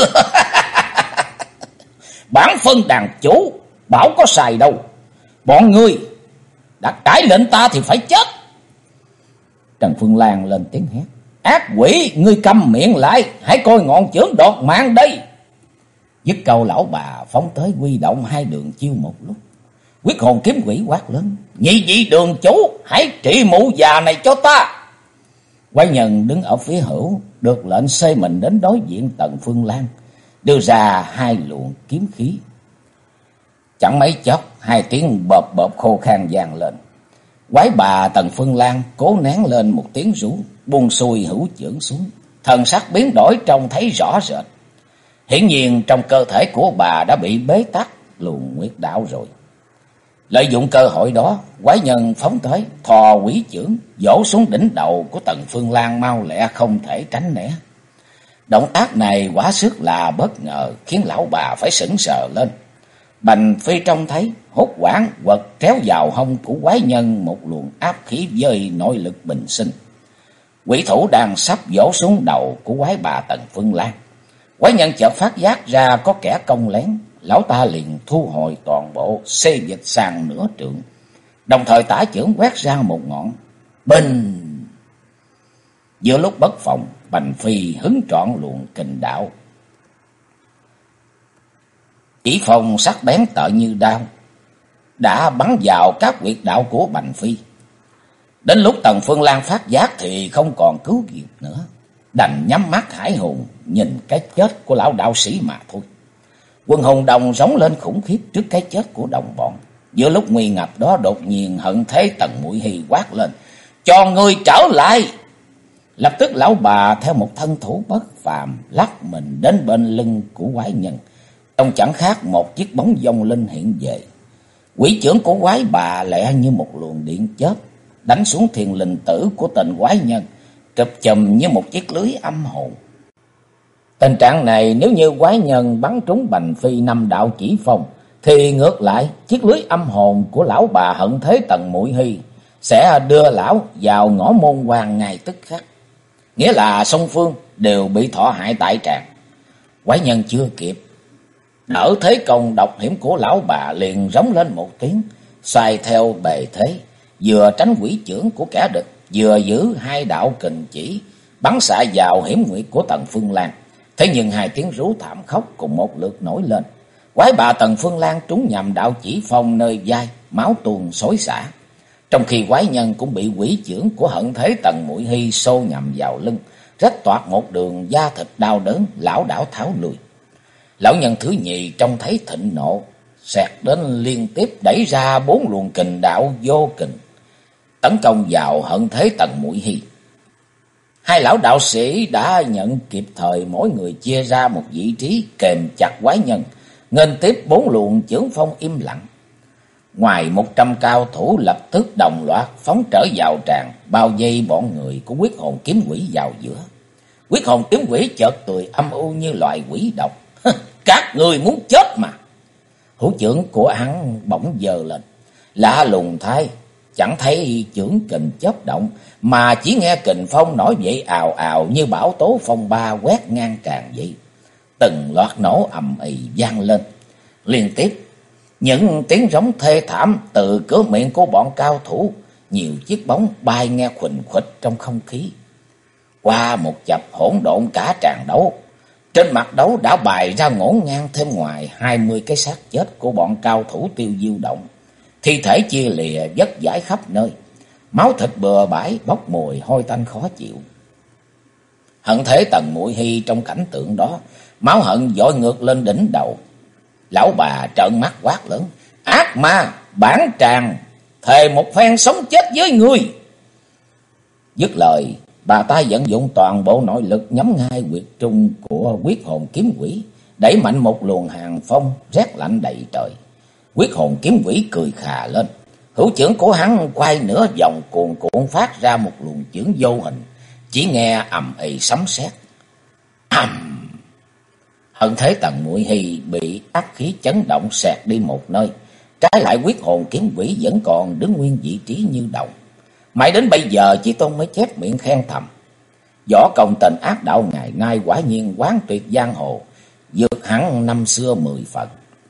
A: Bản phân đàn chủ bảo có xài đâu. Bọn ngươi đã cãi lệnh ta thì phải chết. Trần Phương Lan lên tiếng hét. Ác quỷ, ngươi câm miệng lại, hãy coi ngọn chưởng đột mạng đây. Dứt câu, lão bà phóng tới huy động hai đường chiêu một lúc. Quyết hồn kiếm quỷ quát lớn. Nhị vị đường chủ, hãy trị mụ già này cho ta. Quái nhân đứng ở phía hữu được lệnh xê mình đến đối diện Tần Phương Lan, đưa ra hai luồng kiếm khí. Chẳng mấy chốc, hai tiếng bợp bợp khô khan vang lên. Quái bà Tần Phương Lan cố nén lên một tiếng rú, buông xuôi hữu chưởng xuống. Thần sắc biến đổi trông thấy rõ rệt. Hiển nhiên trong cơ thể của bà đã bị bế tắc luồng nguyệt đạo rồi. Lợi dụng cơ hội đó, quái nhân phóng tới, thò quỷ chưởng vỗ xuống đỉnh đầu của Tần Phương Lan mau lẹ không thể tránh né. Động tác này quá sức là bất ngờ, khiến lão bà phải sững sờ lên. Bành Phi trông thấy, hốt hoảng quật kéo vào hông của quái nhân một luồng áp khí với nội lực bình sinh. Quỷ thủ đang sắp vỗ xuống đầu của quái bà Tần Phương Lan. Quái nhân chợt phát giác ra có kẻ công lén, lão ta liền thu hồi toàn bộ, xê dịch sang nửa trượng, đồng thời tả chưởng quét ra một ngọn bình. Giữa lúc bất phòng, Bành Phi hứng trọn luồng kình đạo, chỉ phong sắc bén tợn như đao đã bắn vào các huyệt đạo của Bành Phi. Đến lúc Tần Phương Lan phát giác thì không còn cứu kịp nữa, đành nhắm mắt hải hùng nhìn cái chết của lão đạo sĩ mà thôi. Quân hùng đồng rống lên khủng khiếp trước cái chết của đồng bọn. Giữa lúc nguy ngập đó, đột nhiên Hận Thế Tần Muội Hy quát lên. Cho ngươi trở lại! Lập tức lão bà theo một thân thủ bất phàm lắc mình đến bên lưng của quái nhân. Trông chẳng khác một chiếc bóng vong linh hiện về. Quỷ chưởng của quái bà lẹ như một luồng điện chớp, đánh xuống thiền linh tử của tên quái nhân, chụp chùm như một chiếc lưới âm hồn. Tình trạng này nếu như quái nhân bắn trúng Bành Phi 5 đạo chỉ phong, thì ngược lại chiếc lưới âm hồn của lão bà Hận Thế Tần Muội Hy sẽ đưa lão vào ngõ môn quan ngay tức khắc. Nghĩa là song phương đều bị thọ hại tại tràng. Quái nhân chưa kịp đỡ thế công độc hiểm của lão bà, liền rống lên một tiếng, xoay theo bề thế, vừa tránh quỷ chưởng của kẻ địch, vừa giữ hai đạo kình chỉ bắn xạ vào hiểm nguyệt của Tần Phương Lan. Thế nhưng hai tiếng rú thảm khóc cùng một lượt nổi lên. Quái bà Tần Phương Lan trúng nhầm đạo chỉ phong nơi vai, máu tuôn xối xả. Trong khi quái nhân cũng bị quỷ chưởng của Hận Thế Tần Muội Hy xô nhầm vào lưng, rách toạc một đường da thịt đau đớn, lão đảo tháo lùi. Lão nhân thứ nhì trông thấy thịnh nộ, xẹt đến liên tiếp đẩy ra 4 luồng kình đạo vô kình, tấn công vào Hận Thế Tần Muội Hy. Hai lão đạo sĩ đã nhận kịp thời, mỗi người chia ra một vị trí kềm chặt quái nhân, nghênh tiếp 4 luồng chưởng phong im lặng. Ngoài 100 cao thủ lập tức đồng loạt phóng trở vào tràng, bao vây bọn người của Quyết Hồn Kiếm Quỷ vào giữa. Quyết Hồn Kiếm Quỷ chợt cười âm u như loài quỷ độc. Các người muốn chết mà. Hữu chưởng của hắn bỗng giơ lên, lạ lùng thay, chẳng thấy chưởng kình chớp động, mà chỉ nghe kình phong nổi dậy ào ào như bão tố phong ba quét ngang tràn vậy. Từng loạt nổ ầm ĩ vang lên liên tiếp, những tiếng rống thê thảm từ cửa miệng của bọn cao thủ, nhiều chiếc bóng bay nghe khuỳnh khuỵch trong không khí. Qua một chập hỗn độn cả tràng đấu, trên mặt đấu đã bày ra ngổn ngang thêm ngoài 20 cái xác chết của bọn cao thủ Tiêu Diêu Động. Thi thể chia lìa vất vãi khắp nơi, máu thịt bừa bãi bốc mùi hôi tanh khó chịu. Hận Thế Tần Muội Hy trong cảnh tượng đó, máu hận dội ngược lên đỉnh đầu. Lão bà trợn mắt quát lớn. Ác ma, bản tràng, thề một phen sống chết với ngươi. Dứt lời, bà ta vận dụng toàn bộ nội lực nhắm ngay huyệt trung của Quyết Hồn Kiếm Quỷ, đẩy mạnh một luồng hàn phong rét lạnh đầy trời. Quyết Hồn Kiếm Quỷ cười khà lên, hữu chưởng của hắn quay nửa vòng cuồn cuộn phát ra một luồng chưởng vô hình, chỉ nghe ầm ĩ sấm sét. Ầm Hận thế Tần Muội Hy bị ác khí chấn động xẹt đi một nơi, trái lại quyết hồn kiếm quỷ vẫn còn đứng nguyên vị trí như đầu. Mãi đến bây giờ Chí Tôn mới chép miệng khen thầm: võ công tình ác đạo ngày nay quả nhiên quán tuyệt giang hồ, vượt hẳn năm xưa 10 phần.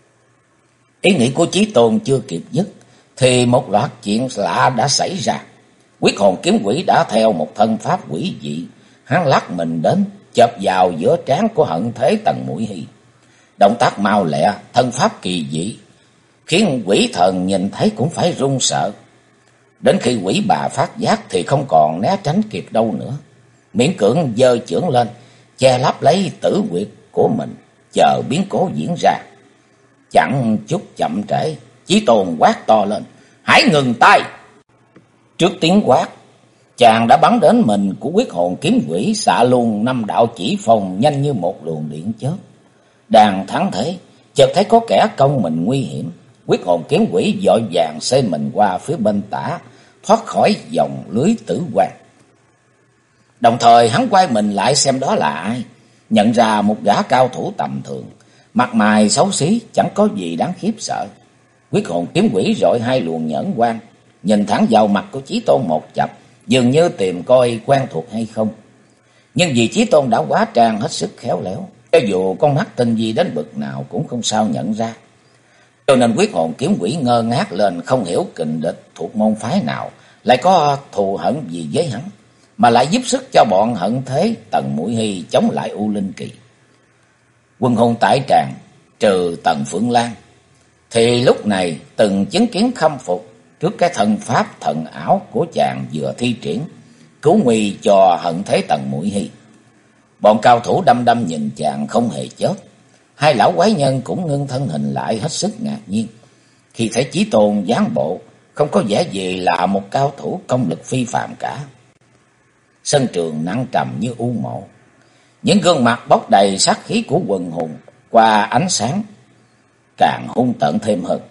A: Ý nghĩ của Chí Tôn chưa kịp dứt thì một loạt chuyện lạ đã xảy ra. Quyết hồn kiếm quỷ đã theo một thân pháp quỷ dị, hắn lắc mình đến chộp vào giữa trán của hận thế Tần Muội Hy. Động tác mau lẹ, thân pháp kỳ dị, khiến quỷ thần nhìn thấy cũng phải run sợ. Đến khi quỷ bà phát giác thì không còn né tránh kịp đâu nữa, miễn cưỡng giơ chưởng lên che lấp lấy tử huyệt của mình, chờ biến cố diễn ra. Chẳng chút chậm trễ, Chí Tôn quát to lên: hãy ngừng tay! Trước tiếng quát, chàng đã bắn đến mình của quyết hồn kiếm quỷ, xạ luôn 5 đạo chỉ phong nhanh như một luồng điện chớp. Đang thắng thế, chợt thấy có kẻ công mình nguy hiểm. Quyết hồn kiếm quỷ vội vàng xê mình qua phía bên tả, thoát khỏi vòng lưới tử quan. Đồng thời hắn quay mình lại xem đó là ai, nhận ra một gã cao thủ tầm thường, mặt mày xấu xí, chẳng có gì đáng khiếp sợ. Quyết hồn kiếm quỷ rọi 2 luồng nhẫn quang, nhìn thẳng vào mặt của Chí Tôn một chập, dường như tìm coi quen thuộc hay không. Nhưng vì Chí Tôn đã hóa trang hết sức khéo léo, cho dù con mắt tinh vi đến bực nào cũng không sao nhận ra. Cho nên quyết hồn kiếm quỷ ngơ ngác lên, không hiểu kình địch thuộc môn phái nào lại có thù hận gì với hắn, mà lại giúp sức cho bọn hận thế Tần Muội Hy chống lại U Linh Kỳ. Quân hùng tại tràng trừ Tần Phượng Lan thì lúc này từng chứng kiến khâm phục trước cái thần pháp thần ảo của chàng vừa thi triển, cứu nguy cho hận thế Tần Muội Hy. Bọn cao thủ đăm đăm nhìn chàng không hề chớp. 2 lão quái nhân cũng ngưng thân hình lại hết sức ngạc nhiên khi thấy Chí Tôn dáng bộ không có vẻ gì là một cao thủ công lực phi phàm cả. Sân trường nặng trầm như u mộ, những gương mặt bốc đầy sát khí của quần hùng qua ánh sáng càng hung tợn thêm hơn.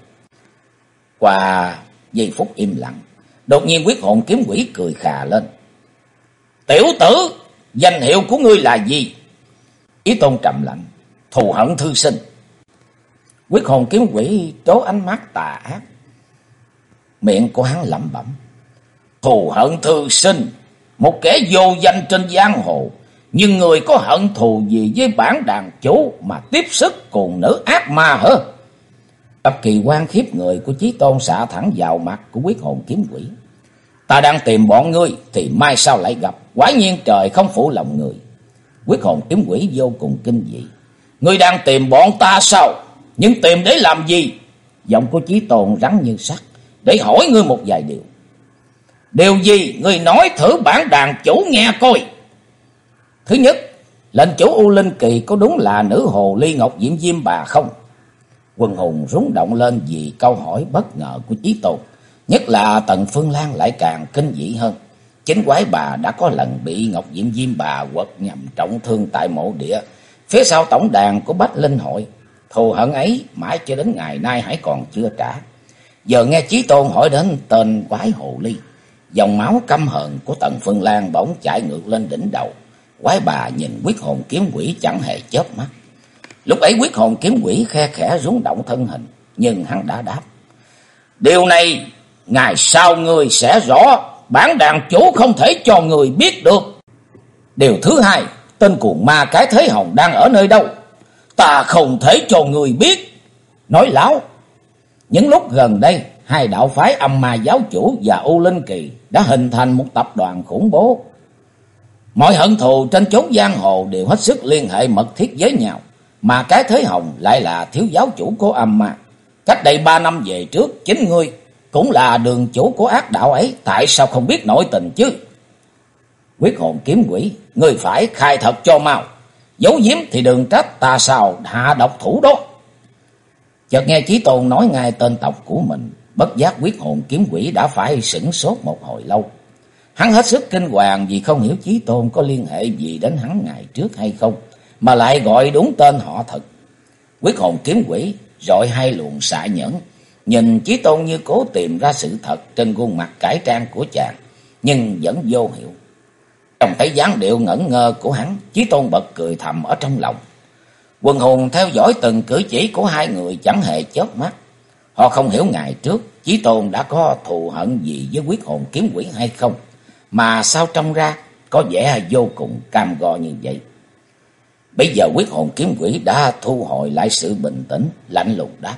A: Qua giây phút im lặng, đột nhiên quyết hồn kiếm quỷ cười khà lên: tiểu tử, danh hiệu của ngươi là gì? Chí Tôn trầm lạnh: thù hận thư sinh. Quyết hồn kiếm quỷ trố ánh mắt tà ác, miệng của hắn lẩm bẩm: thù hận thư sinh, một kẻ vô danh trên giang hồ, nhưng người có hận thù gì với bản đàn chủ mà tiếp sức cùng nữ ác ma hả? Tập kỳ quan khiếp người của Chí Tôn xạ thẳng vào mặt của quyết hồn kiếm quỷ: ta đang tìm bọn ngươi thì mai sau lại gặp, quả nhiên trời không phụ lòng người. Quyết hồn kiếm quỷ vô cùng kinh dị: ngươi đang tìm bọn ta sao? Nhưng tìm để làm gì? Giọng của Chí Tôn rắn như sắt: để hỏi ngươi một vài điều. Điều gì? Ngươi nói thử bản đàn chủ nghe coi. Thứ nhất, lệnh chủ U Linh Kỳ có đúng là nữ hồ ly Ngọc Diễm Diêm Bà không? Quần hùng rúng động lên vì câu hỏi bất ngờ của Chí Tôn, nhất là Tần Phương Lan lại càng kinh dị hơn. Chính quái bà đã có lần bị Ngọc Diễm Diêm Bà quật nhằm trọng thương tại mộ địa phía sau tổng đàn của Bách Linh hội. Thù hận ấy mãi cho đến ngày nay hãy còn chưa trả. Giờ nghe Chí Tôn hỏi đến tên quái hồ ly, dòng máu căm hận của Tần Phương Lan bỗng chạy ngược lên đỉnh đầu. Quái bà nhìn quyết hồn kiếm quỷ chẳng hề chớp mắt. Lúc ấy quyết hồn kiếm quỷ khe khẽ rúng động thân hình, nhưng hắn đã đáp: điều này ngày sau ngươi sẽ rõ, bản đàn chủ không thể cho người biết được. Điều thứ hai, tên cuồng ma cái Thế Hồng đang ở nơi đâu? Ta không thể cho người biết. Nói láo, những lúc gần đây 2 đạo phái Âm Ma Giáo Chủ và U Linh Kỳ đã hình thành một tập đoàn khủng bố. Mọi hận thù trên chốn giang hồ đều hết sức liên hệ mật thiết với nhau, mà cái Thế Hồng lại là thiếu giáo chủ của Âm Ma. Cách đây 3 năm về trước, chính ngươi cũng là đường chủ của ác đạo ấy, tại sao không biết nội tình chứ? Quyết hồn kiếm quỷ, ngươi phải khai thật cho mau, giấu giếm thì đừng trách ta sao hạ độc thủ đó. Chợt nghe Chí Tôn nói ngay tên tộc của mình, bất giác quyết hồn kiếm quỷ đã phải sửng sốt một hồi lâu. Hắn hết sức kinh hoàng vì không hiểu Chí Tôn có liên hệ gì đến hắn ngày trước hay không, mà lại gọi đúng tên họ thật. Quyết hồn kiếm quỷ rọi 2 luồng xạ nhẫn, nhìn Chí Tôn như cố tìm ra sự thật trên khuôn mặt cải trang của chàng, nhưng vẫn vô hiệu. Trông thấy dáng điệu ngẩn ngơ của hắn, Chí Tôn bật cười thầm ở trong lòng. Quần hùng theo dõi từng cử chỉ của hai người chẳng hề chớp mắt. Họ không hiểu ngày trước Chí Tôn đã có thù hận gì với Quyết Hồn Kiếm Quỷ hay không, mà sao trông ra có vẻ vô cùng cam go như vậy. Bây giờ Quyết Hồn Kiếm Quỷ đã thu hồi lại sự bình tĩnh, lạnh lùng đáp: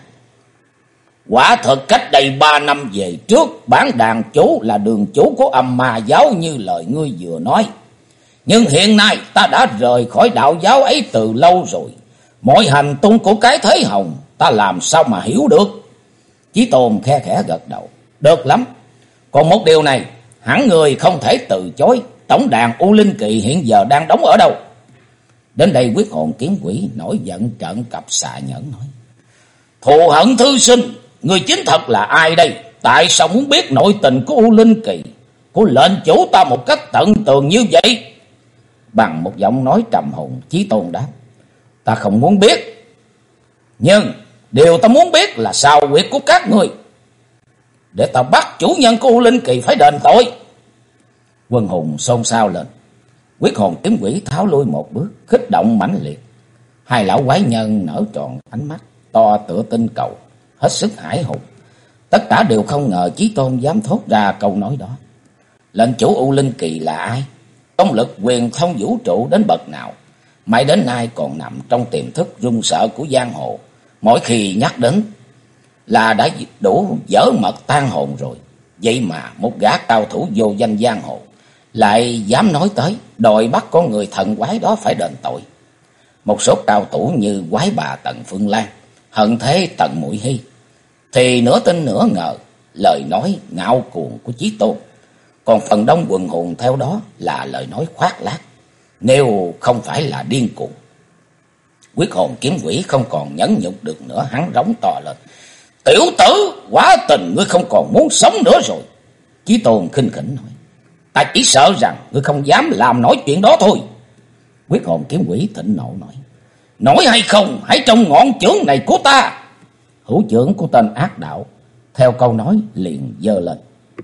A: quả thật cách đây 3 năm về trước, bản đàn chủ là đường chủ của Âm Ma giáo như lời ngươi vừa nói. Nhưng hiện nay ta đã rời khỏi đạo giáo ấy từ lâu rồi. Mọi hành tung của cái thế hồng ta làm sao mà hiểu được? Chí Tôn khe khẽ gật đầu: được lắm. Còn một điều này, hẳn người không thể từ chối. Tổng đàn U Linh Kỳ hiện giờ đang đóng ở đâu? Đến đây Quyết Hồn Kiếm Quỷ nổi giận trợn cặp xà nhẫn nói: thù hận thư sinh, người chính thật là ai đây? Tại sao muốn biết nội tình của U Linh Kỳ, của lệnh chủ ta một cách tận tường như vậy? Bằng một giọng nói trầm hùng, Chí Tôn đáp: ta không muốn biết. Nhưng điều ta muốn biết là sao huyệt của các ngươi, để ta bắt chủ nhân của U Linh Kỳ phải đền tội. Quân hùng xôn xao lên. Quyết Hồn Kiếm Quỷ tháo lui một bước, kích động mãnh liệt. Hai lão quái nhân nở tròn ánh mắt to tựa tinh cầu, hết sức hãi hùng. Tất cả đều không ngờ Chí Tôn dám thốt ra câu nói đó. Lệnh chủ U Linh Kỳ là ai? Công lực quyền thông vũ trụ đến bậc nào? Mãi đến nay còn nằm trong tiềm thức run sợ của giang hồ. Mỗi khi nhắc đến là đã đủ dở mật tan hồn rồi. Vậy mà một gã cao thủ vô danh giang hồ lại dám nói tới đòi bắt con người thần quái đó phải đền tội. Một số cao thủ như quái bà Tần Phương Lan, hận thế Tần Muội Hy thì nửa tin nửa ngờ lời nói ngạo cuồng của Chí Tôn. Còn phần đông quần hùng theo đó là lời nói khoác lác, nếu không phải là điên cuồng. Quyết Hồn Kiếm Quỷ không còn nhẫn nhục được nữa, hắn rống to lên: tiểu tử, quả tình ngươi không còn muốn sống nữa rồi. Chí Tôn khinh khỉnh nói: ta chỉ sợ rằng ngươi không dám làm nổi chuyện đó thôi. Quyết Hồn Kiếm Quỷ thịnh nộ nói: nổi hay không, hãy trong ngọn chưởng này của ta. Hữu chưởng của tên ác đạo theo câu nói liền giơ lên.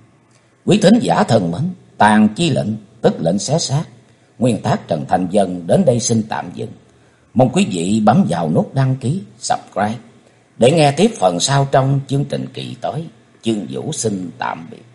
A: Quý thính giả thân mến, tàn chi lệnh tức lệnh xé xác, nguyên tác Trần Thành Dân đến đây xin tạm dừng. Mong quý vị bấm vào nút đăng ký, subscribe để nghe tiếp phần sau trong chương trình kỳ tới. Chương Vũ xin tạm biệt.